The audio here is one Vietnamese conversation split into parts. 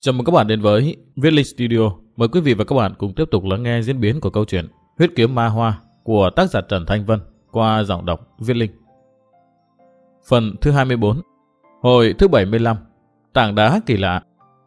Chào mừng các bạn đến với Viết Linh Studio. Mời quý vị và các bạn cùng tiếp tục lắng nghe diễn biến của câu chuyện Huyết Kiếm Ma Hoa của tác giả Trần Thanh Vân qua giọng đọc Viết Linh. Phần thứ 24, hồi thứ 75, tảng đá kỳ lạ.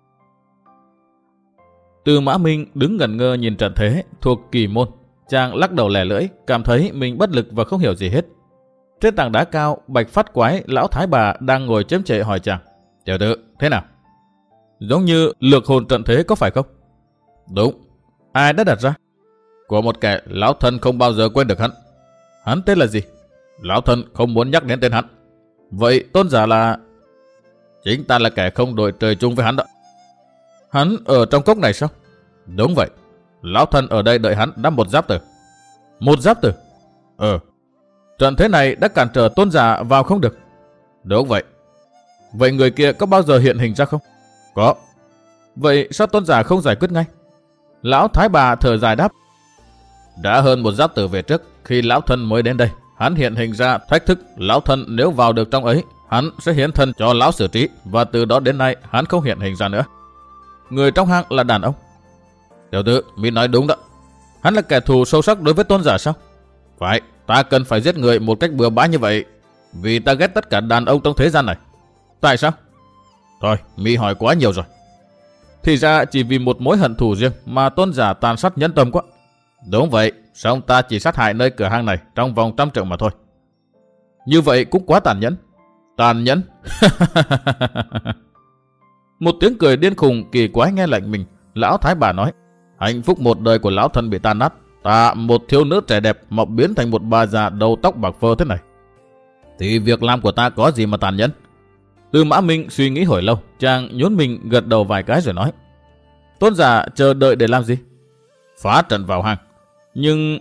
Tư Mã Minh đứng ngẩn ngơ nhìn trận thế thuộc kỳ môn. Chàng lắc đầu lẻ lưỡi, cảm thấy mình bất lực và không hiểu gì hết. Trên tảng đá cao, Bạch Phát Quái, lão thái bà đang ngồi chém chệ hỏi chàng: "Tiểu tử, thế nào? Giống như lược hồn trận thế có phải không?" "Đúng." "Ai đã đặt ra?" "Của một kẻ lão thân không bao giờ quên được hắn." "Hắn tên là gì?" "Lão thân không muốn nhắc đến tên hắn." "Vậy tôn giả là?" "Chính ta là kẻ không đội trời chung với hắn đó." "Hắn ở trong cốc này sao?" "Đúng vậy. Lão thân ở đây đợi hắn đã một giáp tử." "Một giáp tử?" "Trận thế này đã cản trở tôn giả vào không được." "Đúng vậy." "Vậy người kia có bao giờ hiện hình ra không?" "Có." "Vậy sao tôn giả không giải quyết ngay?" Lão thái bà thở dài đáp: "Đã hơn một giáp tử về trước, khi lão thân mới đến đây, hắn hiện hình ra thách thức lão thân, nếu vào được trong ấy, hắn sẽ hiến thân cho lão xử trí, và từ đó đến nay hắn không hiện hình ra nữa." "Người trong hang là đàn ông?" "Tiểu tử, mi nói đúng đó." "Hắn là kẻ thù sâu sắc đối với tôn giả sao?" "Phải, ta cần phải giết người một cách bừa bãi như vậy, vì ta ghét tất cả đàn ông trong thế gian này." "Tại sao?" "Thôi, mi hỏi quá nhiều rồi." "Thì ra chỉ vì một mối hận thù riêng mà tôn giả tàn sát nhân tâm quá." "Đúng vậy, song ta chỉ sát hại nơi cửa hang này trong vòng 100 trượng mà thôi." "Như vậy cũng quá tàn nhẫn." "Tàn nhẫn?" Một tiếng cười điên khùng kỳ quái nghe lệnh mình. Lão thái bà nói: "Hạnh phúc một đời của lão thân bị tan nát. Ta, một thiếu nữ trẻ đẹp, mọc biến thành một bà già đầu tóc bạc phơ thế này, thì việc làm của ta có gì mà tàn nhẫn?" Tư Mã Minh suy nghĩ hồi lâu, chàng nhún mình gật đầu vài cái rồi nói: "Tôn giả chờ đợi để làm gì?" "Phá trận vào hang." "Nhưng..."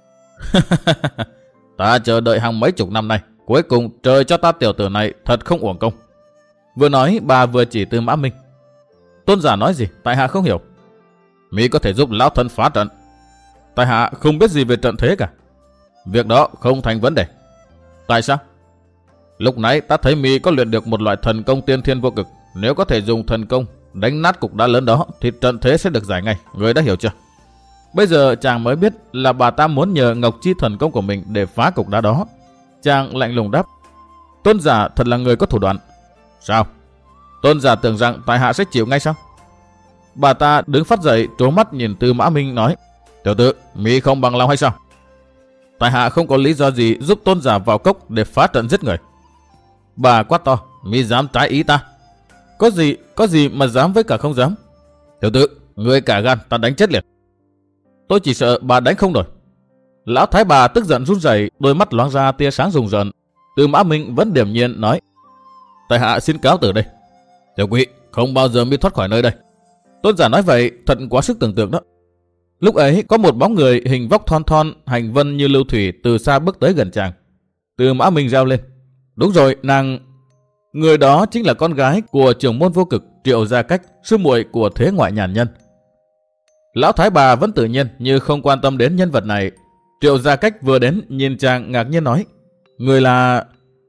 "Ta chờ đợi hàng mấy chục năm nay, cuối cùng trời cho ta tiểu tử này thật không uổng công." Vừa nói bà vừa chỉ Tư Mã Minh. "Tôn giả nói gì? Tại hạ không hiểu." "Mi có thể giúp lão thân phá trận." "Tại hạ không biết gì về trận thế cả." "Việc đó không thành vấn đề." "Tại sao?" "Lúc nãy ta thấy mi có luyện được một loại thần công tiên thiên vô cực. Nếu có thể dùng thần công đánh nát cục đá lớn đó, thì trận thế sẽ được giải ngay. Người đã hiểu chưa?" Bây giờ chàng mới biết là bà ta muốn nhờ Ngọc Chi thần công của mình để phá cục đá đó. Chàng lạnh lùng đáp: "Tôn giả thật là người có thủ đoạn." "Sao? Tôn giả tưởng rằng tại hạ sẽ chịu ngay sao?" Bà ta đứng phát dậy, trố mắt nhìn Tư Mã Minh nói: "Tiểu tử, mi không bằng lòng hay sao?" "Tại hạ không có lý do gì giúp tôn giả vào cốc để phá trận giết người." Bà quát to: "Mi dám trái ý ta?" Có gì mà dám với cả không dám?" "Tiểu tử, người cả gan, ta đánh chết liền." "Tôi chỉ sợ bà đánh không nổi." Lão thái bà tức giận run rẩy, đôi mắt loáng ra tia sáng rùng rợn. Tư Mã Minh vẫn điềm nhiên nói: "Tại hạ xin cáo từ đây." "Tiểu quý, không bao giờ mi thoát khỏi nơi đây." Tôn giả nói vậy thật quá sức tưởng tượng đó. Lúc ấy có một bóng người hình vóc thon thon, hành vân như lưu thủy từ xa bước tới gần chàng. Tư Mã Minh reo lên: "Đúng rồi, nàng..." Người đó chính là con gái của trưởng môn vô cực Triệu Gia Cách, sư muội của thế ngoại nhàn nhân. Lão thái bà vẫn tự nhiên như không quan tâm đến nhân vật này. Triệu Gia Cách vừa đến nhìn chàng ngạc nhiên nói: "Người là..."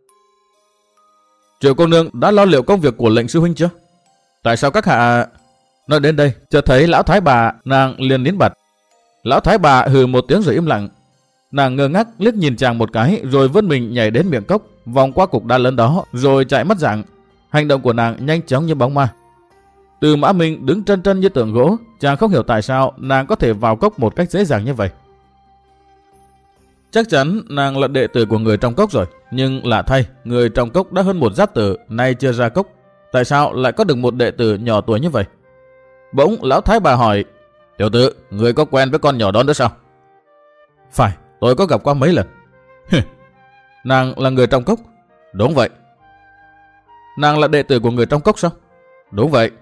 "Triệu cô nương đã lo liệu công việc của lệnh sư huynh chưa?" "Tại sao các hạ..." Nói đến đây chợt thấy lão thái bà, nàng liền nín bặt. Lão thái bà hừ một tiếng rồi im lặng. Nàng ngơ ngác liếc nhìn chàng một cái, rồi vươn mình nhảy đến miệng cốc, vòng qua cục đá lớn đó, rồi chạy mất dạng. Hành động của nàng nhanh chóng như bóng ma. Tư Mã Minh đứng trân trân như tượng gỗ. Chàng không hiểu tại sao nàng có thể vào cốc một cách dễ dàng như vậy. Chắc chắn nàng là đệ tử của người trong cốc rồi, nhưng lạ thay, người trong cốc đã hơn một giáp tử, nay chưa ra cốc, tại sao lại có được một đệ tử nhỏ tuổi như vậy? Bỗng lão thái bà hỏi: "Tiểu tử, người có quen với con nhỏ đó nữa sao?" "Phải, tôi có gặp qua mấy lần." "Nàng là người trong cốc?" "Đúng vậy." "Nàng là đệ tử của người trong cốc sao?" "Đúng vậy."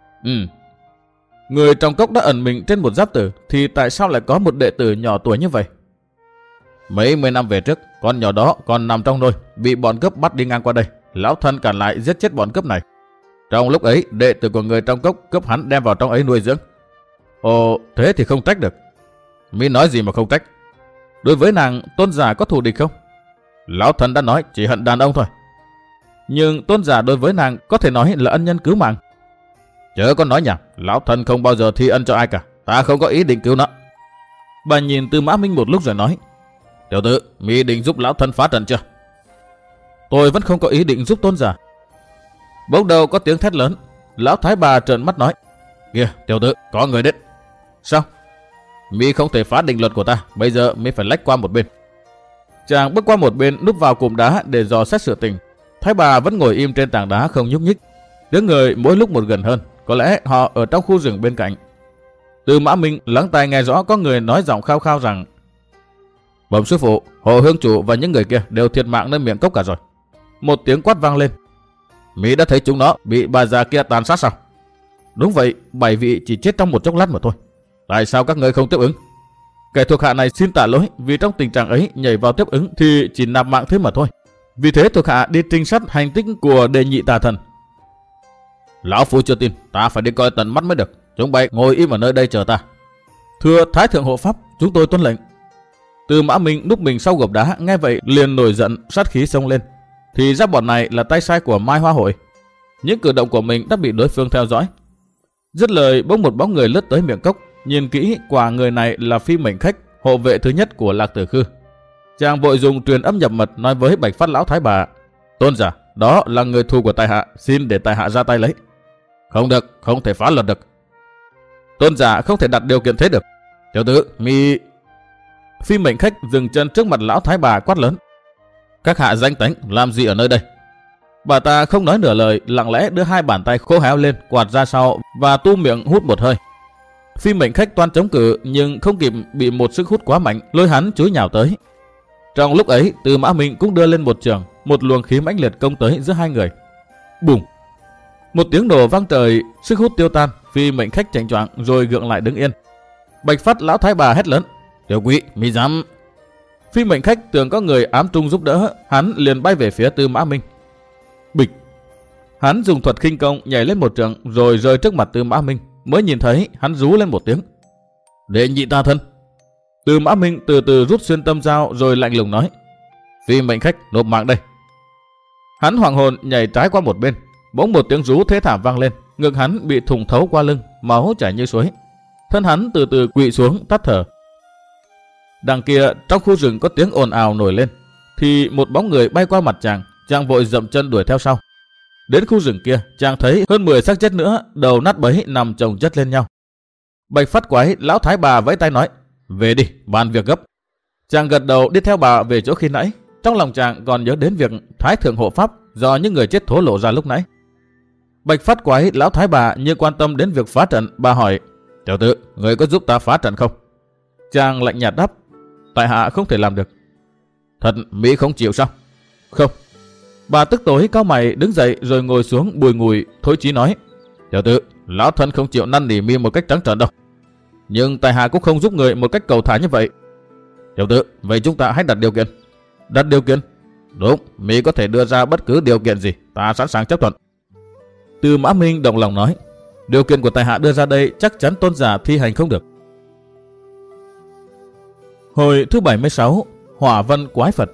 Người trong cốc đã ẩn mình trên một giáp tử, thì tại sao lại có một đệ tử nhỏ tuổi như vậy?" "Mấy mươi năm về trước, con nhỏ đó còn nằm trong nôi, bị bọn cướp bắt đi ngang qua đây. Lão thân cản lại giết chết bọn cướp này. Trong lúc ấy, đệ tử của người trong cốc cướp hắn đem vào trong ấy nuôi dưỡng." "Ồ, thế thì không trách được." "Mi nói gì mà không trách? Đối với nàng, tôn giả có thù địch không?" "Lão thân đã nói chỉ hận đàn ông thôi." "Nhưng tôn giả đối với nàng có thể nói là ân nhân cứu mạng." Chớ có nói nhảm, lão thân không bao giờ thi ân cho ai cả, ta không có ý định cứu nó. Bà nhìn Tư Mã Minh một lúc rồi nói, tiểu tử, mi định giúp lão thân phá trận chưa? Tôi vẫn không có ý định giúp tôn giả. Bỗng đầu có tiếng thét lớn, lão thái bà trợn mắt nói, kìa tiểu tử, có người đến. Sao? Mi không thể phá định luật của ta, bây giờ mi phải lách qua một bên. Chàng bước qua một bên núp vào cụm đá để dò xét sự tình. Thái bà vẫn ngồi im trên tảng đá không nhúc nhích. Tiếng người mỗi lúc một gần hơn, có lẽ họ ở trong khu rừng bên cạnh. Tư Mã Minh lắng tai nghe rõ có người nói giọng khao khao rằng, bẩm sư phụ, Hồ Hương chủ và những người kia đều thiệt mạng nơi miệng cốc cả rồi. Một tiếng quát vang lên, Mỹ đã thấy chúng nó bị bà già kia tàn sát sao? Đúng vậy, 7 vị chỉ chết trong một chốc lát mà thôi. Tại sao các ngươi không tiếp ứng? Kẻ thuộc hạ này xin tạ lỗi vì trong tình trạng ấy nhảy vào tiếp ứng thì chỉ nạp mạng thế mà thôi. Vì thế thuộc hạ đi trinh sát hành tích của Đề Nhị Tà Thần. Lão phu chưa tin, ta phải đi coi tận mắt mới được. Chúng bay ngồi im ở nơi đây chờ ta. Thưa Thái thượng hộ pháp, chúng tôi tuân lệnh. Tư Mã Minh núp mình sau gộp đá, nghe vậy liền nổi giận, sát khí xông lên. Thì ra bọn này là tay sai của Mai Hoa Hội. Những cử động của mình đã bị đối phương theo dõi. Dứt lời, bỗng một bóng người lướt tới miệng cốc. Nhìn kỹ, quả người này là Phi Mệnh Khách, hộ vệ thứ nhất của Lạc Tử Khư. Chàng vội dùng truyền âm nhập mật nói với Bạch Phát lão thái bà, tôn giả, đó là người thù của tại hạ, xin để tại hạ ra tay lấy. Không được, không thể phá luật được. Tôn giả không thể đặt điều kiện thế được. Tiểu tử, mi... Phi Mệnh Khách dừng chân trước mặt lão thái bà quát lớn, các hạ danh tánh làm gì ở nơi đây? Bà ta không nói nửa lời, lặng lẽ đưa hai bàn tay khô héo lên, quạt ra sau và tu miệng hút một hơi. Phi Mệnh Khách toan chống cự nhưng không kịp, bị một sức hút quá mạnh lôi hắn chúi nhào tới. Trong lúc ấy, Tư Mã Minh cũng đưa lên một trường, một luồng khí mãnh liệt công tới giữa hai người. Bùng! Một tiếng nổ vang trời, sức hút tiêu tan, Phi Mệnh Khách chạnh choạng rồi gượng lại đứng yên. Bạch Phát lão thái bà hét lớn, tiểu quý, mi dám... Phi Mệnh Khách tưởng có người ám trung giúp đỡ, hắn liền bay về phía Tư Mã Minh. Bịch! Hắn dùng thuật khinh công nhảy lên một trường rồi rơi trước mặt Tư Mã Minh. Mới nhìn thấy hắn rú lên một tiếng, Đệ Nhị Tà Thần. Tư Mã Minh từ từ rút xuyên tâm dao rồi lạnh lùng nói, Phi Mệnh Khách nộp mạng đây. Hắn hoàng hồn nhảy trái qua một bên, bỗng một tiếng rú thê thảm vang lên, ngực hắn bị thủng thấu qua lưng, máu chảy như suối. Thân hắn từ từ quỵ xuống tắt thở. Đằng kia trong khu rừng có tiếng ồn ào nổi lên, thì một bóng người bay qua mặt chàng vội dậm chân đuổi theo sau. Đến khu rừng kia, chàng thấy hơn 10 xác chết nữa, đầu nát bấy nằm chồng chất lên nhau. Bạch Phát quái lão thái bà vẫy tay nói, về đi, bàn việc gấp. Chàng gật đầu đi theo bà về chỗ khi nãy. Trong lòng chàng còn nhớ đến việc Thái thượng hộ pháp do những người chết thổ lộ ra lúc nãy. Bạch Phát quái lão thái bà như quan tâm đến việc phá trận, bà hỏi, tiểu tử, người có giúp ta phá trận không? Chàng lạnh nhạt đáp, tại hạ không thể làm được. Thật Mỹ không chịu sao? Không. Bà tức tối cao mày đứng dậy rồi ngồi xuống bùi ngùi, thối chí nói, tiểu tử, lão thân không chịu năn nỉ mi một cách trắng trợn đâu. Nhưng tại hạ cũng không giúp người một cách cầu thả như vậy. Tiểu tử, vậy chúng ta hãy đặt điều kiện. Đặt điều kiện? Đúng, mi có thể đưa ra bất cứ điều kiện gì, ta sẵn sàng chấp thuận. Tư Mã Minh động lòng nói, điều kiện của tại hạ đưa ra đây chắc chắn tôn giả thi hành không được. Hồi thứ 76, Hỏa Vân Quái Phật.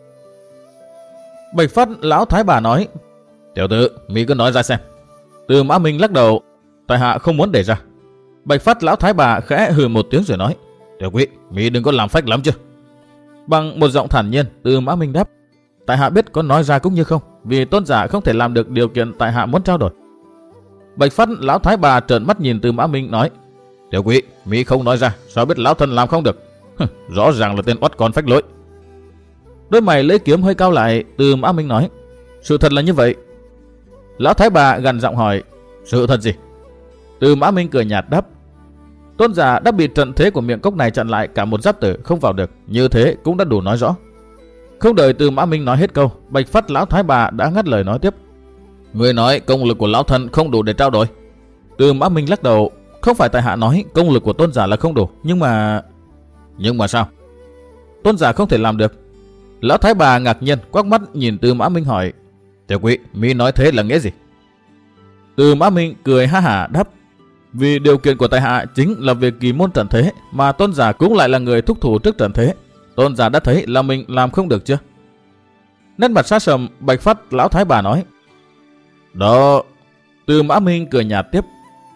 Bạch Phát lão thái bà nói, tiểu tử, mi cứ nói ra xem. Tư Mã Minh lắc đầu, tại hạ không muốn đề ra. Bạch Phát lão thái bà khẽ hừ một tiếng rồi nói, tiểu quý, mi đừng có làm phách lắm chứ. Bằng một giọng thản nhiên, Tư Mã Minh đáp, tại hạ biết có nói ra cũng như không, vì tôn giả không thể làm được điều kiện tại hạ muốn trao đổi. Bạch Phát lão thái bà trợn mắt nhìn Tư Mã Minh nói, tiểu quý, mi không nói ra, sao biết lão thân làm không được? Rõ ràng là tên oắt con phách lối. Đôi mày lấy kiếm hơi cao lại, Tư Mã Minh nói, sự thật là như vậy. Lão thái bà gằn giọng hỏi, sự thật gì? Tư Mã Minh cười nhạt đáp, tôn giả đã bị trận thế của miệng cốc này chặn lại cả một giáp tử không vào được, như thế cũng đã đủ nói rõ. Không đợi Tư Mã Minh nói hết câu, Bạch Phát lão thái bà đã ngắt lời nói tiếp, người nói công lực của lão thân không đủ để trao đổi. Tư Mã Minh lắc đầu, không phải tại hạ nói công lực của tôn giả là không đủ, nhưng mà sao? Tôn giả không thể làm được. Lão thái bà ngạc nhiên quắc mắt nhìn Tư Mã Minh hỏi, tiểu quý, mi nói thế là nghĩa gì? Tư Mã Minh cười ha hả đáp, vì điều kiện của tại hạ chính là việc kỳ môn trận thế, mà tôn giả cũng lại là người thúc thủ trước trận thế. Tôn giả đã thấy là mình làm không được chưa? Nét mặt xa sầm, Bạch Phát lão thái bà nói, đó. Tư Mã Minh cười nhạt tiếp,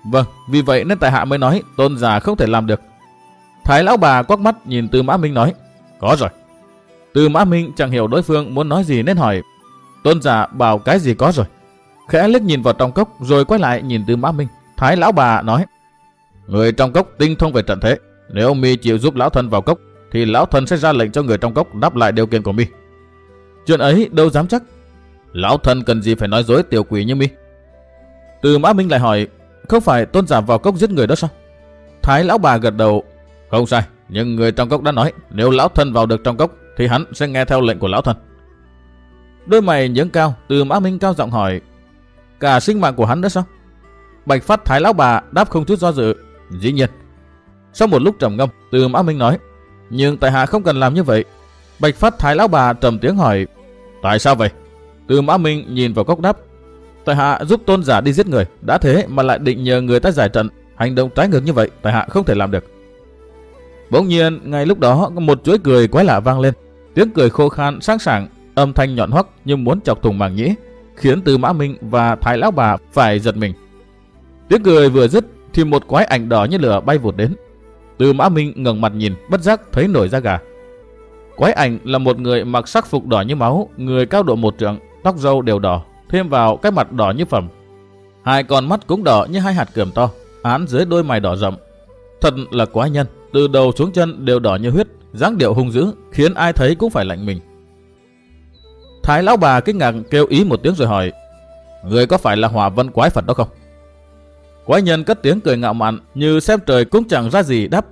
Vâng, vì vậy nên tại hạ mới nói tôn giả không thể làm được. Thái lão bà quắc mắt nhìn Tư Mã Minh nói, có rồi. Tư Mã Minh chẳng hiểu đối phương muốn nói gì nên hỏi, tôn giả bảo cái gì có rồi. Khẽ liếc nhìn vào trong cốc rồi quay lại nhìn Tư Mã Minh. Thái lão bà nói, người trong cốc tinh thông về trận thế, nếu mi chịu giúp lão thân vào cốc thì lão thân sẽ ra lệnh cho người trong cốc đáp lại điều kiện của mi. Chuyện ấy đâu dám chắc. Lão thân cần gì phải nói dối tiểu quỷ như mi. Tư Mã Minh lại hỏi, không phải tôn giả vào cốc giết người đó sao? Thái lão bà gật đầu, không sai, nhưng người trong cốc đã nói nếu lão thân vào được trong cốc thì hắn sẽ nghe theo lệnh của lão thân. Đôi mày nhướng cao, Tư Mã Minh cao giọng hỏi, cả sinh mạng của hắn nữa sao? Bạch Phát Thái lão bà đáp không chút do dự, dĩ nhiên. Sau một lúc trầm ngâm, Tư Mã Minh nói, nhưng tại hạ không cần làm như vậy. Bạch Phát Thái lão bà trầm tiếng hỏi, tại sao vậy? Tư Mã Minh nhìn vào cốc đáp, tại hạ giúp tôn giả đi giết người, đã thế mà lại định nhờ người ta giải trận, hành động trái ngược như vậy tại hạ không thể làm được. Bỗng nhiên ngay lúc đó một chuỗi cười quái lạ vang lên, tiếng cười khô khan sáng sảng, âm thanh nhọn hoắc như muốn chọc thủng màng nhĩ, khiến Tư Mã Minh và Thái lão bà phải giật mình. Tiếng cười vừa dứt thì một quái ảnh đỏ như lửa bay vụt đến. Tư Mã Minh ngẩng mặt nhìn, bất giác thấy nổi da gà. Quái ảnh là một người mặc sắc phục đỏ như máu, người cao độ 1 trượng, tóc râu đều đỏ, thêm vào cái mặt đỏ như phẩm. Hai con mắt cũng đỏ như hai hạt cườm to, án dưới đôi mày đỏ rậm. Thật là quái nhân, từ đầu xuống chân đều đỏ như huyết, dáng điệu hung dữ, khiến ai thấy cũng phải lạnh mình. Thái lão bà kinh ngạc kêu ý một tiếng rồi hỏi, người có phải là Hỏa Vân Quái Phật đó không? Quái nhân cất tiếng cười ngạo mạn như xem trời cũng chẳng ra gì đáp,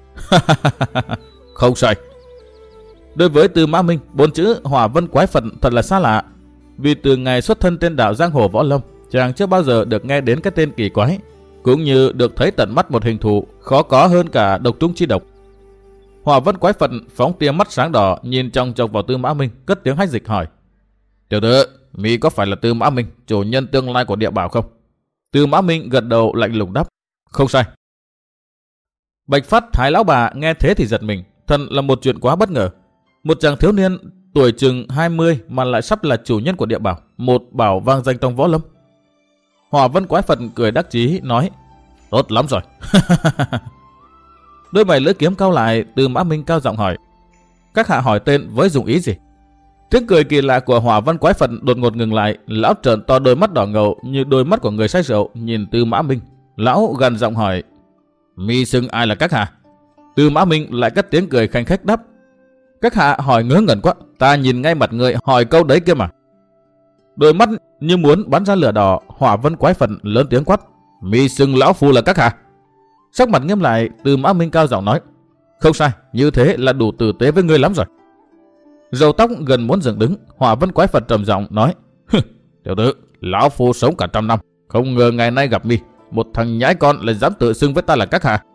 không sai. Đối với Tư Mã Minh, 4 chữ Hỏa Vân Quái Phật thật là xa lạ, vì từ ngày xuất thân trên đảo giang hồ võ lâm, chàng chưa bao giờ được nghe đến cái tên kỳ quái, cũng như được thấy tận mắt một hình thù khó có hơn cả độc trung chi độc. Hỏa Vân Quái Phật phóng tia mắt sáng đỏ nhìn chòng chọc vào Tư Mã Minh, cất tiếng hách dịch hỏi, tiểu tử, mi có phải là Tư Mã Minh, chủ nhân tương lai của địa bảo không? Tư Mã Minh gật đầu lạnh lùng đáp, không sai. Bạch Phát Thái lão bà nghe thế thì giật mình, thật là một chuyện quá bất ngờ. Một chàng thiếu niên tuổi chừng 20 mà lại sắp là chủ nhân của địa bảo, một bảo vang danh trong võ lâm. Hỏa Vân Quái Phật cười đắc chí nói, tốt lắm rồi. Đôi mày lưỡi kiếm cau lại, Tư Mã Minh cao giọng hỏi, các hạ hỏi tên với dùng ý gì? Tiếng cười kỳ lạ của Hỏa Vân Quái Phật đột ngột ngừng lại, lão trợn to đôi mắt đỏ ngầu như đôi mắt của người say rượu nhìn Tư Mã Minh. Lão gằn giọng hỏi, mi xưng ai là các hạ? Tư Mã Minh lại cất tiếng cười khanh khách đáp, các hạ hỏi ngớ ngẩn quá, ta nhìn ngay mặt người hỏi câu đấy kia mà. Đôi mắt như muốn bắn ra lửa đỏ, Hỏa Vân Quái Phật lớn tiếng quát, mi xưng lão phu là các hạ? Sắc mặt nghiêm lại, Tư Mã Minh cao giọng nói, không sai, như thế là đủ tử tế với ngươi lắm rồi. Râu tóc gần muốn dựng đứng, Hỏa Vân Quái Phật trầm giọng nói, tiểu tử, lão phu sống cả 100 năm, không ngờ ngày nay gặp mi, một thằng nhãi con lại dám tự xưng với ta là các hạ.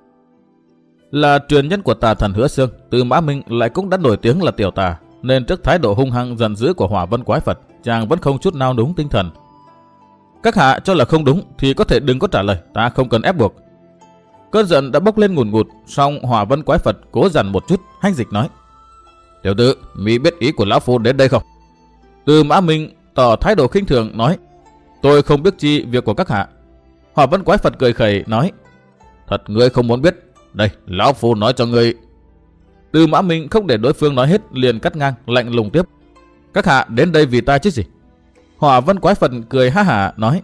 Là truyền nhân của tà thần Hứa Xương, Tư Mã Minh lại cũng đã nổi tiếng là tiểu tà, nên trước thái độ hung hăng giận dữ của Hỏa Vân Quái Phật, chàng vẫn không chút nào đúng tinh thần. Các hạ cho là không đúng thì có thể đừng có trả lời, ta không cần ép buộc. Cơn giận đã bốc lên ngùn ngụt, song Hỏa Vân Quái Phật cố dằn một chút, hách dịch nói, tiểu tử, mi biết ý của lão phu đến đây không? Tư Mã Minh tỏ thái độ khinh thường nói, tôi không biết chi việc của các hạ. Hỏa Vân Quái Phật cười khẩy nói, thật ngươi không muốn biết, đây lão phu nói cho ngươi. Tư Mã Minh không để đối phương nói hết, liền cắt ngang lạnh lùng tiếp, các hạ đến đây vì ta chứ gì? Hỏa Vân Quái Phật cười ha hả nói,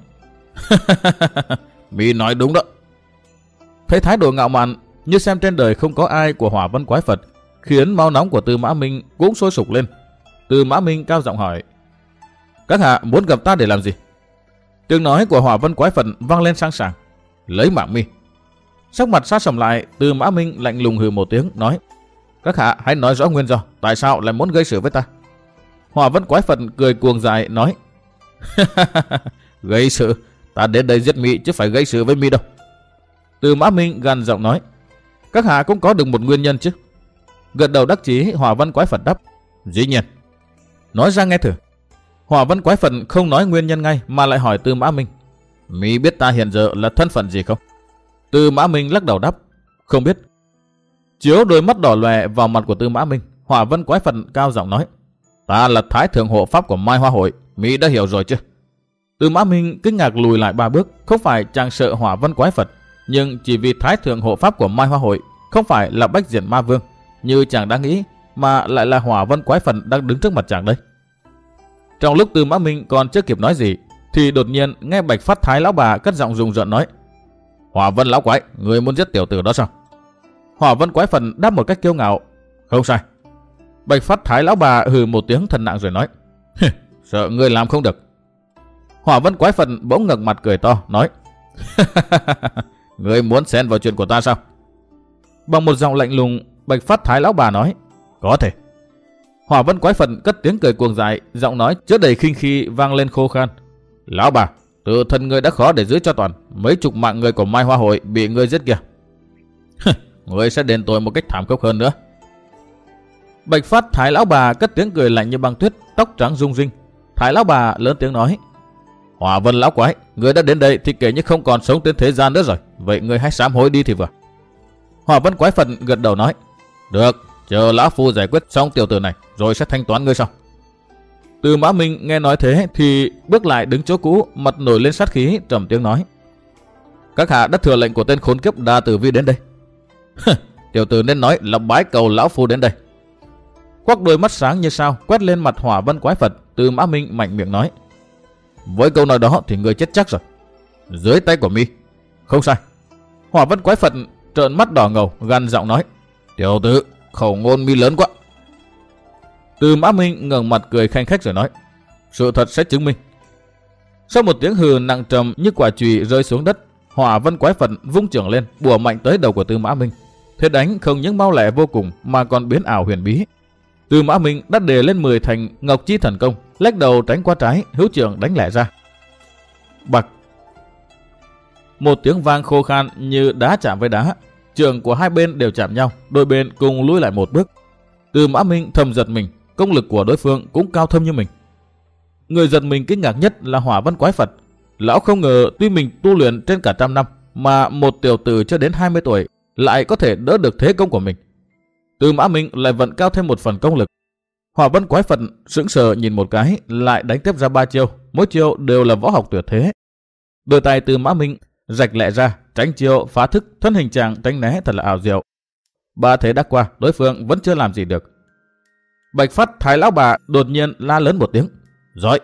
mi nói đúng đó. Thấy thái độ ngạo mạn như xem trên đời không có ai của Hỏa Vân Quái Phật, khiến máu nóng của Tư Mã Minh cũng sôi sục lên. Tư Mã Minh cao giọng hỏi, các hạ muốn gặp ta để làm gì? Tiếng nói của Hỏa Vân Quái Phật vang lên sang sảng, lấy mạng mi. Sắc mặt sát sầm lại, Tư Mã Minh lạnh lùng hừ một tiếng nói, các hạ hãy nói rõ nguyên do, tại sao lại muốn gây sự với ta? Hỏa Vân Quái Phật cười cuồng dại nói, gây sự? Ta đến đây giết mi chứ phải gây sự với mi đâu. Tư Mã Minh gằn giọng nói, các hạ cũng có được một nguyên nhân chứ? Gật đầu đắc chí, Hỏa Vân Quái Phật đáp, dĩ nhiên. Nói ra nghe thử. Hỏa Vân Quái Phật không nói nguyên nhân ngay mà lại hỏi Tư Mã Minh, mi biết ta hiện giờ là thân phận gì không? Tư Mã Minh lắc đầu đáp, không biết. Chiếu đôi mắt đỏ lòe vào mặt của Tư Mã Minh, Hỏa Vân Quái Phật cao giọng nói, ta là Thái Thượng Hộ Pháp của Mai Hoa Hội, mi đã hiểu rồi chứ? Tư Mã Minh kinh ngạc lùi lại 3 bước, không phải chàng sợ Hỏa Vân Quái Phật, nhưng chỉ vì Thái thượng hộ pháp của Mai Hoa Hội không phải là Bách Diện Ma Vương như chàng đã nghĩ, mà lại là Hỏa Vân Quái Phật đang đứng trước mặt chàng đây. Trong lúc Tư Mã Minh còn chưa kịp nói gì, thì đột nhiên nghe Bạch Phát Thái lão bà cất giọng rùng rợn nói: Hỏa Vân lão quái, người muốn giết tiểu tử đó sao? Hỏa Vân Quái Phật đáp một cách kiêu ngạo: Không sai. Bạch Phát Thái lão bà hừ một tiếng thật nặng rồi nói: Sợ ngươi làm không được. Hỏa Vân Quái Phật bỗng ngẩng mặt cười to nói: Ngươi muốn xen vào chuyện của ta sao? Bằng một giọng lạnh lùng, Bạch Phát Thái lão bà nói: Có thể. Hỏa Vân Quái Phật cất tiếng cười cuồng dại, giọng nói chứa đầy khinh khi vang lên khô khan: Lão bà, tự thân ngươi đã khó để giữ cho toàn, mấy chục mạng người của Mai Hoa Hội bị ngươi giết kìa. Ngươi sẽ đền tội một cách thảm khốc hơn nữa. Bạch Phát Thái lão bà cất tiếng cười lạnh như băng tuyết, tóc trắng rung rinh. Thái lão bà lớn tiếng nói: Hỏa Vân lão quái, ngươi đã đến đây thì kể như không còn sống trên thế gian nữa rồi, vậy ngươi hãy sám hối đi thì vừa. Hỏa Vân Quái Phật gật đầu nói: Được, chờ lão phu giải quyết xong tiểu tử này rồi sẽ thanh toán ngươi sau. Tư Mã Minh nghe nói thế thì bước lại đứng chỗ cũ, mặt nổi lên sát khí, trầm tiếng nói: Các hạ đã thừa lệnh của tên khốn kiếp Đa Tử Vi đến đây. Tiểu tử nên nói là bái cầu lão phu đến đây. Quắc đôi mắt sáng như sao quét lên mặt Hỏa Vân Quái Phật, Tư Mã Minh mạnh miệng nói: Với câu nói đó thì người chết chắc rồi. Dưới tay của mi. Không sai. Hỏa Vân Quái Phật trợn mắt đỏ ngầu, gằn giọng nói: Tiểu tử, khẩu ngôn mi lớn quá. Tư Mã Minh ngẩng mặt cười khanh khách rồi nói: Sự thật sẽ chứng minh. Sau một tiếng hừ nặng trầm như quả chùy rơi xuống đất, Hỏa Vân Quái Phật vung chưởng lên, bùa mạnh tới đầu của Tư Mã Minh. Thế đánh không những mau lẹ vô cùng mà còn biến ảo huyền bí. Tư Mã Minh đã đề lên 10 thành Ngọc Chi thần công, lách đầu tránh qua trái, hữu chưởng đánh lẹ ra. Bạc. Một tiếng vang khô khan như đá chạm với đá, chưởng của hai bên đều chạm nhau, đôi bên cùng lùi lại một bước. Tư Mã Minh thầm giật mình, công lực của đối phương cũng cao thâm như mình. Người giật mình kinh ngạc nhất là Hỏa Vân Quái Phật. Lão không ngờ tuy mình tu luyện trên cả trăm năm mà một tiểu tử chưa đến 20 tuổi lại có thể đỡ được thế công của mình. Tư Mã Minh lại vận cao thêm một phần công lực. Hỏa Vân Quái Phật sững sờ nhìn một cái, lại đánh tiếp ra 3 chiêu, mỗi chiêu đều là võ học tuyệt thế. Đôi tay Tư Mã Minh rạch lẹ ra, tránh chiêu phá thức, thân hình chàng tránh né thật là ảo diệu. 3 thế đã qua, đối phương vẫn chưa làm gì được. Bạch Phát Thái lão bà đột nhiên la lớn một tiếng: Giỏi!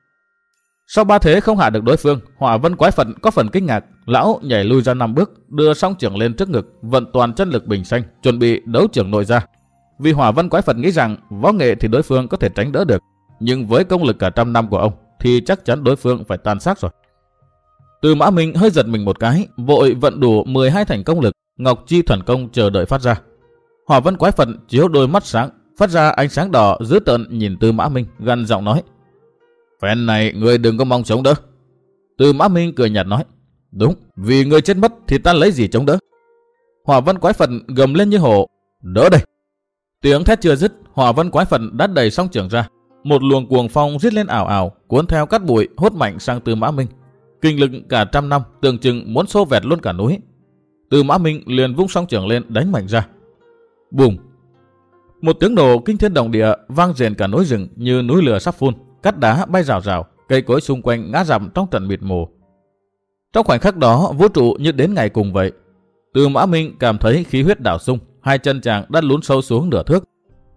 Sau 3 thế không hạ được đối phương, Hỏa Vân Quái Phật có phần kinh ngạc, lão nhảy lui ra 5 bước, đưa song chưởng lên trước ngực, vận toàn chân lực bình xanh, chuẩn bị đấu chưởng nội ra. Vì Hỏa Vân Quái Phật nghĩ rằng võ nghệ thì đối phương có thể tránh đỡ được, nhưng với công lực cả trăm năm của ông thì chắc chắn đối phương phải tan xác rồi. Tư Mã Minh hơi giật mình một cái, vội vận đủ 12 thành công lực, Ngọc Chi thần công chờ đợi phát ra. Hỏa Vân Quái Phật chiếu đôi mắt sáng, phát ra ánh sáng đỏ dữ tợn nhìn Tư Mã Minh, gằn giọng nói: Phen này ngươi đừng có mong chống đỡ. Tư Mã Minh cười nhạt nói: Đúng, vì ngươi chết mất thì ta lấy gì chống đỡ. Hỏa Vân Quái Phật gầm lên như hổ: Đỡ đây! Tiếng thét chưa dứt, Hỏa Vân Quái Phật đã đẩy song chưởng ra, một luồng cuồng phong rít lên ảo ảo, cuốn theo cát bụi hốt mạnh sang Tư Mã Minh. Kinh lực cả trăm năm tưởng chừng muốn xô vẹt luôn cả núi. Tư Mã Minh liền vung song chưởng lên đánh mạnh ra. Bùng! Một tiếng nổ kinh thiên động địa vang rền cả núi rừng như núi lửa sắp phun, cát đá bay rào rào, cây cối xung quanh ngã rằm trong trận mịt mù. Trong khoảnh khắc đó, vũ trụ như đến ngày cùng vậy. Tư Mã Minh cảm thấy khí huyết đảo xung, hai chân chàng đã lún sâu xuống nửa thước.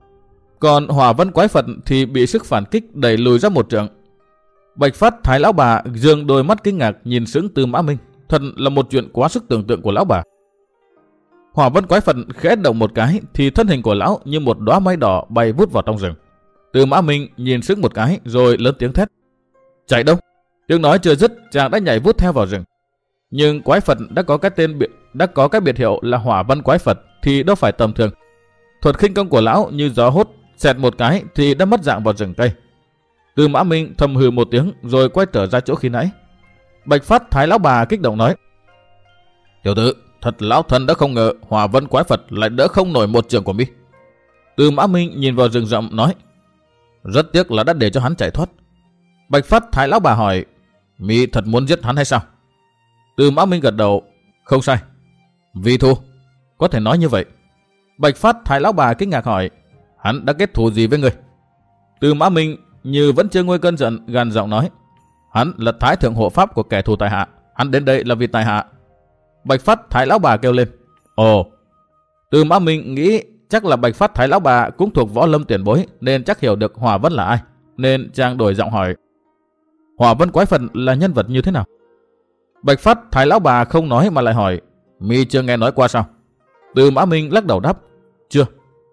Còn Hỏa Vân Quái Phật thì bị sức phản kích đẩy lùi ra một trượng. Bạch Phát Thái lão bà giương đôi mắt kinh ngạc nhìn sững Tư Mã Minh, thật là một chuyện quá sức tưởng tượng của lão bà. Hỏa Vân Quái Phật khẽ động một cái thì thân hình của lão như một đóa mây đỏ bay vút vào trong rừng. Tư Mã Minh nhìn sững một cái rồi lớn tiếng thét: Chạy đâu? Tiếng nói chưa dứt, chàng đã nhảy vút theo vào rừng. Nhưng Quái Phật đã có cái biệt hiệu là Hỏa Vân Quái Phật thì đâu phải tầm thường. Thuật khinh công của lão như gió hốt, xẹt một cái thì đã mất dạng vào rừng cây. Tư Mã Minh thầm hừ một tiếng rồi quay trở ra chỗ khi nãy. Bạch Phát Thái lão bà kích động nói: Tiểu tử, thật lão thân đã không ngờ Hỏa Vân Quái Phật lại đỡ không nổi một trường của mi. Tư Mã Minh nhìn vào rừng rậm nói: Rất tiếc là đã để cho hắn chạy thoát. Bạch Phát Thái lão bà hỏi: Mi thật muốn giết hắn hay sao? Tư Mã Minh gật đầu: Không sai. Vì thù? Có thể nói như vậy. Bạch Phát Thái lão bà kinh ngạc hỏi: Hắn đã kết thù gì với người? Tư Mã Minh như vẫn chưa nguôi cơn giận, gằn giọng nói: Hắn là thái thượng hộ pháp của kẻ thù tại hạ. Hắn đến đây là vì tại hạ. Bạch Phát Thái lão bà kêu lên. Ồ. Tư Mã Minh nghĩ chắc là Bạch Phát Thái lão bà cũng thuộc võ lâm tiền bối, nên chắc hiểu được Hỏa Vân là ai, nên chàng đổi giọng hỏi. Hỏa Vân quái Phật là nhân vật như thế nào? Bạch Phát Thái lão bà không nói mà lại hỏi. Mi chưa nghe nói qua sao? Tư Mã Minh lắc đầu đáp. Chưa.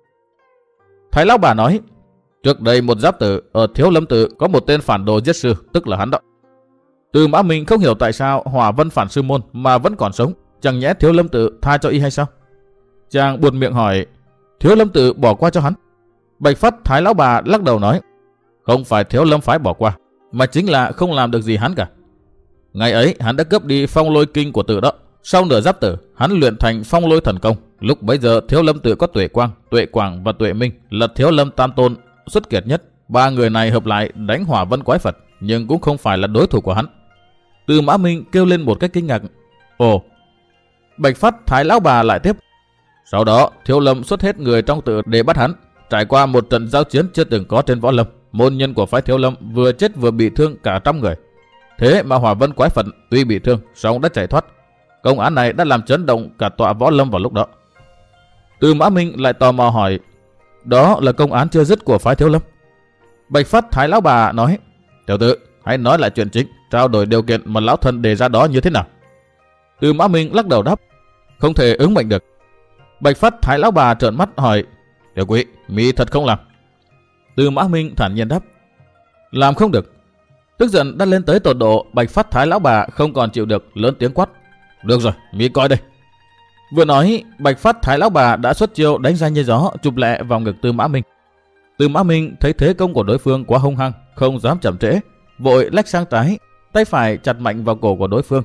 Thái lão bà nói. Trước đây một giáp tử ở Thiếu Lâm Tự có một tên phản đồ giết sư, tức là hắn đó. Tư Mã Minh không hiểu tại sao Hỏa Vân phản sư môn mà vẫn còn sống, chẳng nhẽ Thiếu Lâm Tự tha cho y hay sao? Chàng buột miệng hỏi. Thiếu Lâm Tự bỏ qua cho hắn? Bạch Phát Thái lão bà lắc đầu nói. Không phải Thiếu Lâm phái bỏ qua, mà chính là không làm được gì hắn cả. Ngày ấy hắn đã cướp đi phong lôi kinh của Tự đó. Sau nửa giáp tử, hắn luyện thành phong lôi thần công. Lúc bấy giờ Thiếu Lâm Tự có Tuệ Quang, Tuệ Quảng và Tuệ Minh là Thiếu Lâm tam tôn xuất kiệt nhất. Ba người này hợp lại đánh Hỏa Vân quái Phật, nhưng cũng không phải là đối thủ của hắn. Tư Mã Minh kêu lên một cách kinh ngạc. Ồ. Bạch Phát Thái lão bà lại tiếp. Sau đó Thiếu Lâm xuất hết người trong tự để bắt hắn. Trải qua một trận giao chiến chưa từng có trên võ lâm, môn nhân của phái Thiếu Lâm vừa chết vừa bị thương cả 100 người. Thế mà Hỏa Vân quái Phật tuy bị thương song đã chạy thoát. Công án này đã làm chấn động cả tọa võ lâm vào lúc đó. Tư Mã Minh lại tò mò hỏi. Đó là công án chưa dứt của phái Thiếu Lâm? Bạch Phát Thái lão bà nói. Tiểu tử, hãy nói lại chuyện chính, trao đổi điều kiện mà lão thân đề ra đó như thế nào? Tư Mã Minh lắc đầu đáp. Không thể ứng mệnh được. Bạch Phát Thái lão bà trợn mắt hỏi. Tiểu quý, mi thật không làm? Tư Mã Minh thản nhiên đáp. Làm không được. Tức giận đã lên tới tột độ, Bạch Phát Thái lão bà không còn chịu được, lớn tiếng quát. Được rồi, mi coi đây. Vừa nói, Bạch Phát Thái lão bà đã xuất chiêu đánh ra như gió, chụp lẹ vào ngực Tư Mã Minh. Tư Mã Minh thấy thế công của đối phương quá hung hăng, không dám chậm trễ, vội lách sang trái, tay phải chặt mạnh vào cổ của đối phương.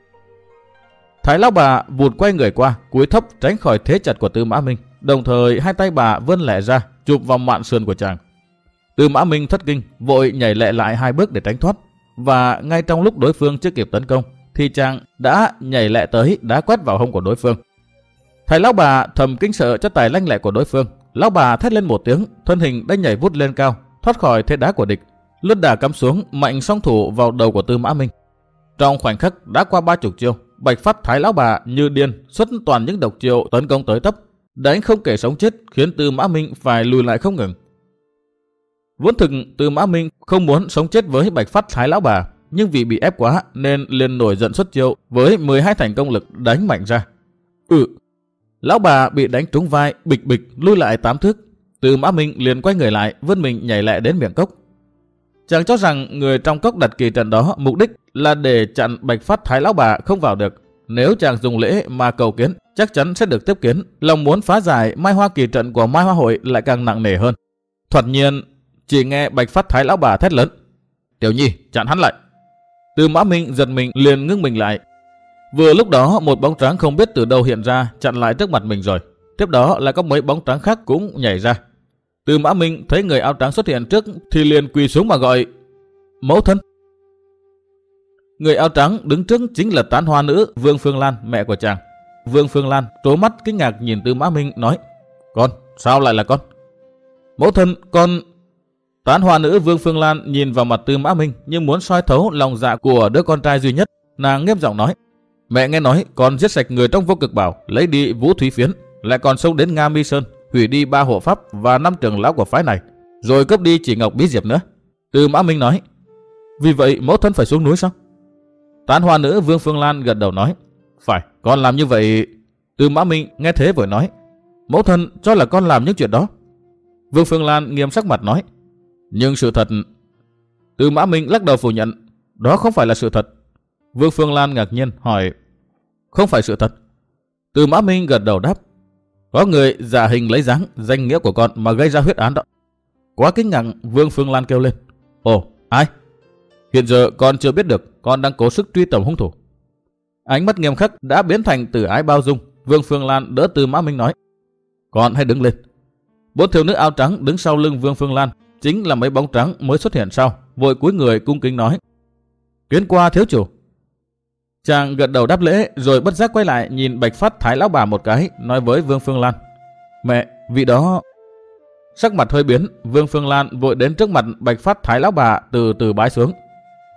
Thái lão bà vụt quay người qua, cúi thấp tránh khỏi thế chặt của Tư Mã Minh, đồng thời hai tay bà vươn lẹ ra, chụp vào mạn sườn của chàng. Tư Mã Minh thất kinh, vội nhảy lẹ lại 2 bước để tránh thoát, và ngay trong lúc đối phương chưa kịp tấn công, thì chàng đã nhảy lẹ tới đá quét vào hông của đối phương. Thái lão bà thầm kinh sợ cho tài lanh lẹ của đối phương, lão bà thét lên một tiếng, thân hình đã nhảy vút lên cao, thoát khỏi thế đá của địch, lướt đà cắm xuống, mạnh song thủ vào đầu của Tư Mã Minh. Trong khoảnh khắc đã qua 30 chiêu, Bạch Phát Thái lão bà như điên xuất toàn những độc chiêu tấn công tới tấp, đánh không kể sống chết, khiến Tư Mã Minh phải lùi lại không ngừng. Vốn thực Tư Mã Minh không muốn sống chết với Bạch Phát Thái lão bà, nhưng vì bị ép quá nên liền nổi giận xuất chiêu với 12 thành công lực đánh mạnh ra. Lão bà bị đánh trúng vai, bịch bịch lui lại 8 thước. Tư Mã Minh liền quay người lại, vươn mình nhảy lẹ đến miệng cốc. Chàng cho rằng người trong cốc đặt kỳ trận đó mục đích là để chặn Bạch Phát Thái lão bà không vào được. Nếu chàng dùng lễ mà cầu kiến, chắc chắn sẽ được tiếp kiến. Lòng muốn phá giải Mai Hoa kỳ trận của Mai Hoa hội lại càng nặng nề hơn. Thoạt nhiên chỉ nghe Bạch Phát Thái lão bà thét lớn. Tiểu Nhi, chặn hắn lại. Tư Mã Minh giật mình liền ngưng mình lại. Vừa lúc đó một bóng trắng không biết từ đâu hiện ra chặn lại trước mặt mình rồi. Tiếp đó là có mấy bóng trắng khác cũng nhảy ra. Tư Mã Minh thấy người áo trắng xuất hiện trước thì liền quỳ xuống mà gọi. Mẫu thân. Người áo trắng đứng trước chính là Tán Hoa nữ Vương Phương Lan, mẹ của chàng. Vương Phương Lan trố mắt kinh ngạc nhìn Tư Mã Minh nói. Con, sao lại là con? Mẫu thân, con... Tán Hoa nữ Vương Phương Lan nhìn vào mặt Tư Mã Minh nhưng muốn soi thấu lòng dạ của đứa con trai duy nhất. Nàng nghiêm giọng nói. Mẹ nghe nói con giết sạch người trong Vô Cực Bảo, lấy đi Vũ Thúy Phiến, lại còn xông đến Nga Mi Sơn, hủy đi 3 hộ pháp và 5 trưởng lão của phái này, rồi cướp đi Chỉ Ngọc Bí Diệp nữa. Tư Mã Minh nói. Vì vậy mẫu thân phải xuống núi sao? Tán Hoa nữ Vương Phương Lan gật đầu nói. Phải, con làm như vậy. Tư Mã Minh nghe thế vội nói. Mẫu thân cho là con làm những chuyện đó. Vương Phương Lan nghiêm sắc mặt nói. Nhưng sự thật... Tư Mã Minh lắc đầu phủ nhận. Đó không phải là sự thật. Vương Phương Lan ngạc nhiên hỏi. Không phải sự thật? Tư Mã Minh gật đầu đáp. Có người giả hình lấy dáng danh nghĩa của con mà gây ra huyết án đó. Quá kinh ngạc, Vương Phương Lan kêu lên. Ồ, ai? Hiện giờ con chưa biết được, con đang cố sức truy tầm hung thủ. Ánh mắt nghiêm khắc đã biến thành từ ái bao dung. Vương Phương Lan đỡ Tư Mã Minh nói. Con hãy đứng lên. 4 thiếu nữ áo trắng đứng sau lưng Vương Phương Lan, chính là mấy bóng trắng mới xuất hiện sau, vội cúi người cung kính nói. Kiến qua thiếu chủ. Chàng gật đầu đáp lễ rồi bất giác quay lại nhìn Bạch Phát Thái lão bà một cái, nói với Vương Phương Lan. Mẹ, vị đó... Sắc mặt hơi biến, Vương Phương Lan vội đến trước mặt Bạch Phát Thái lão bà từ từ bái xuống.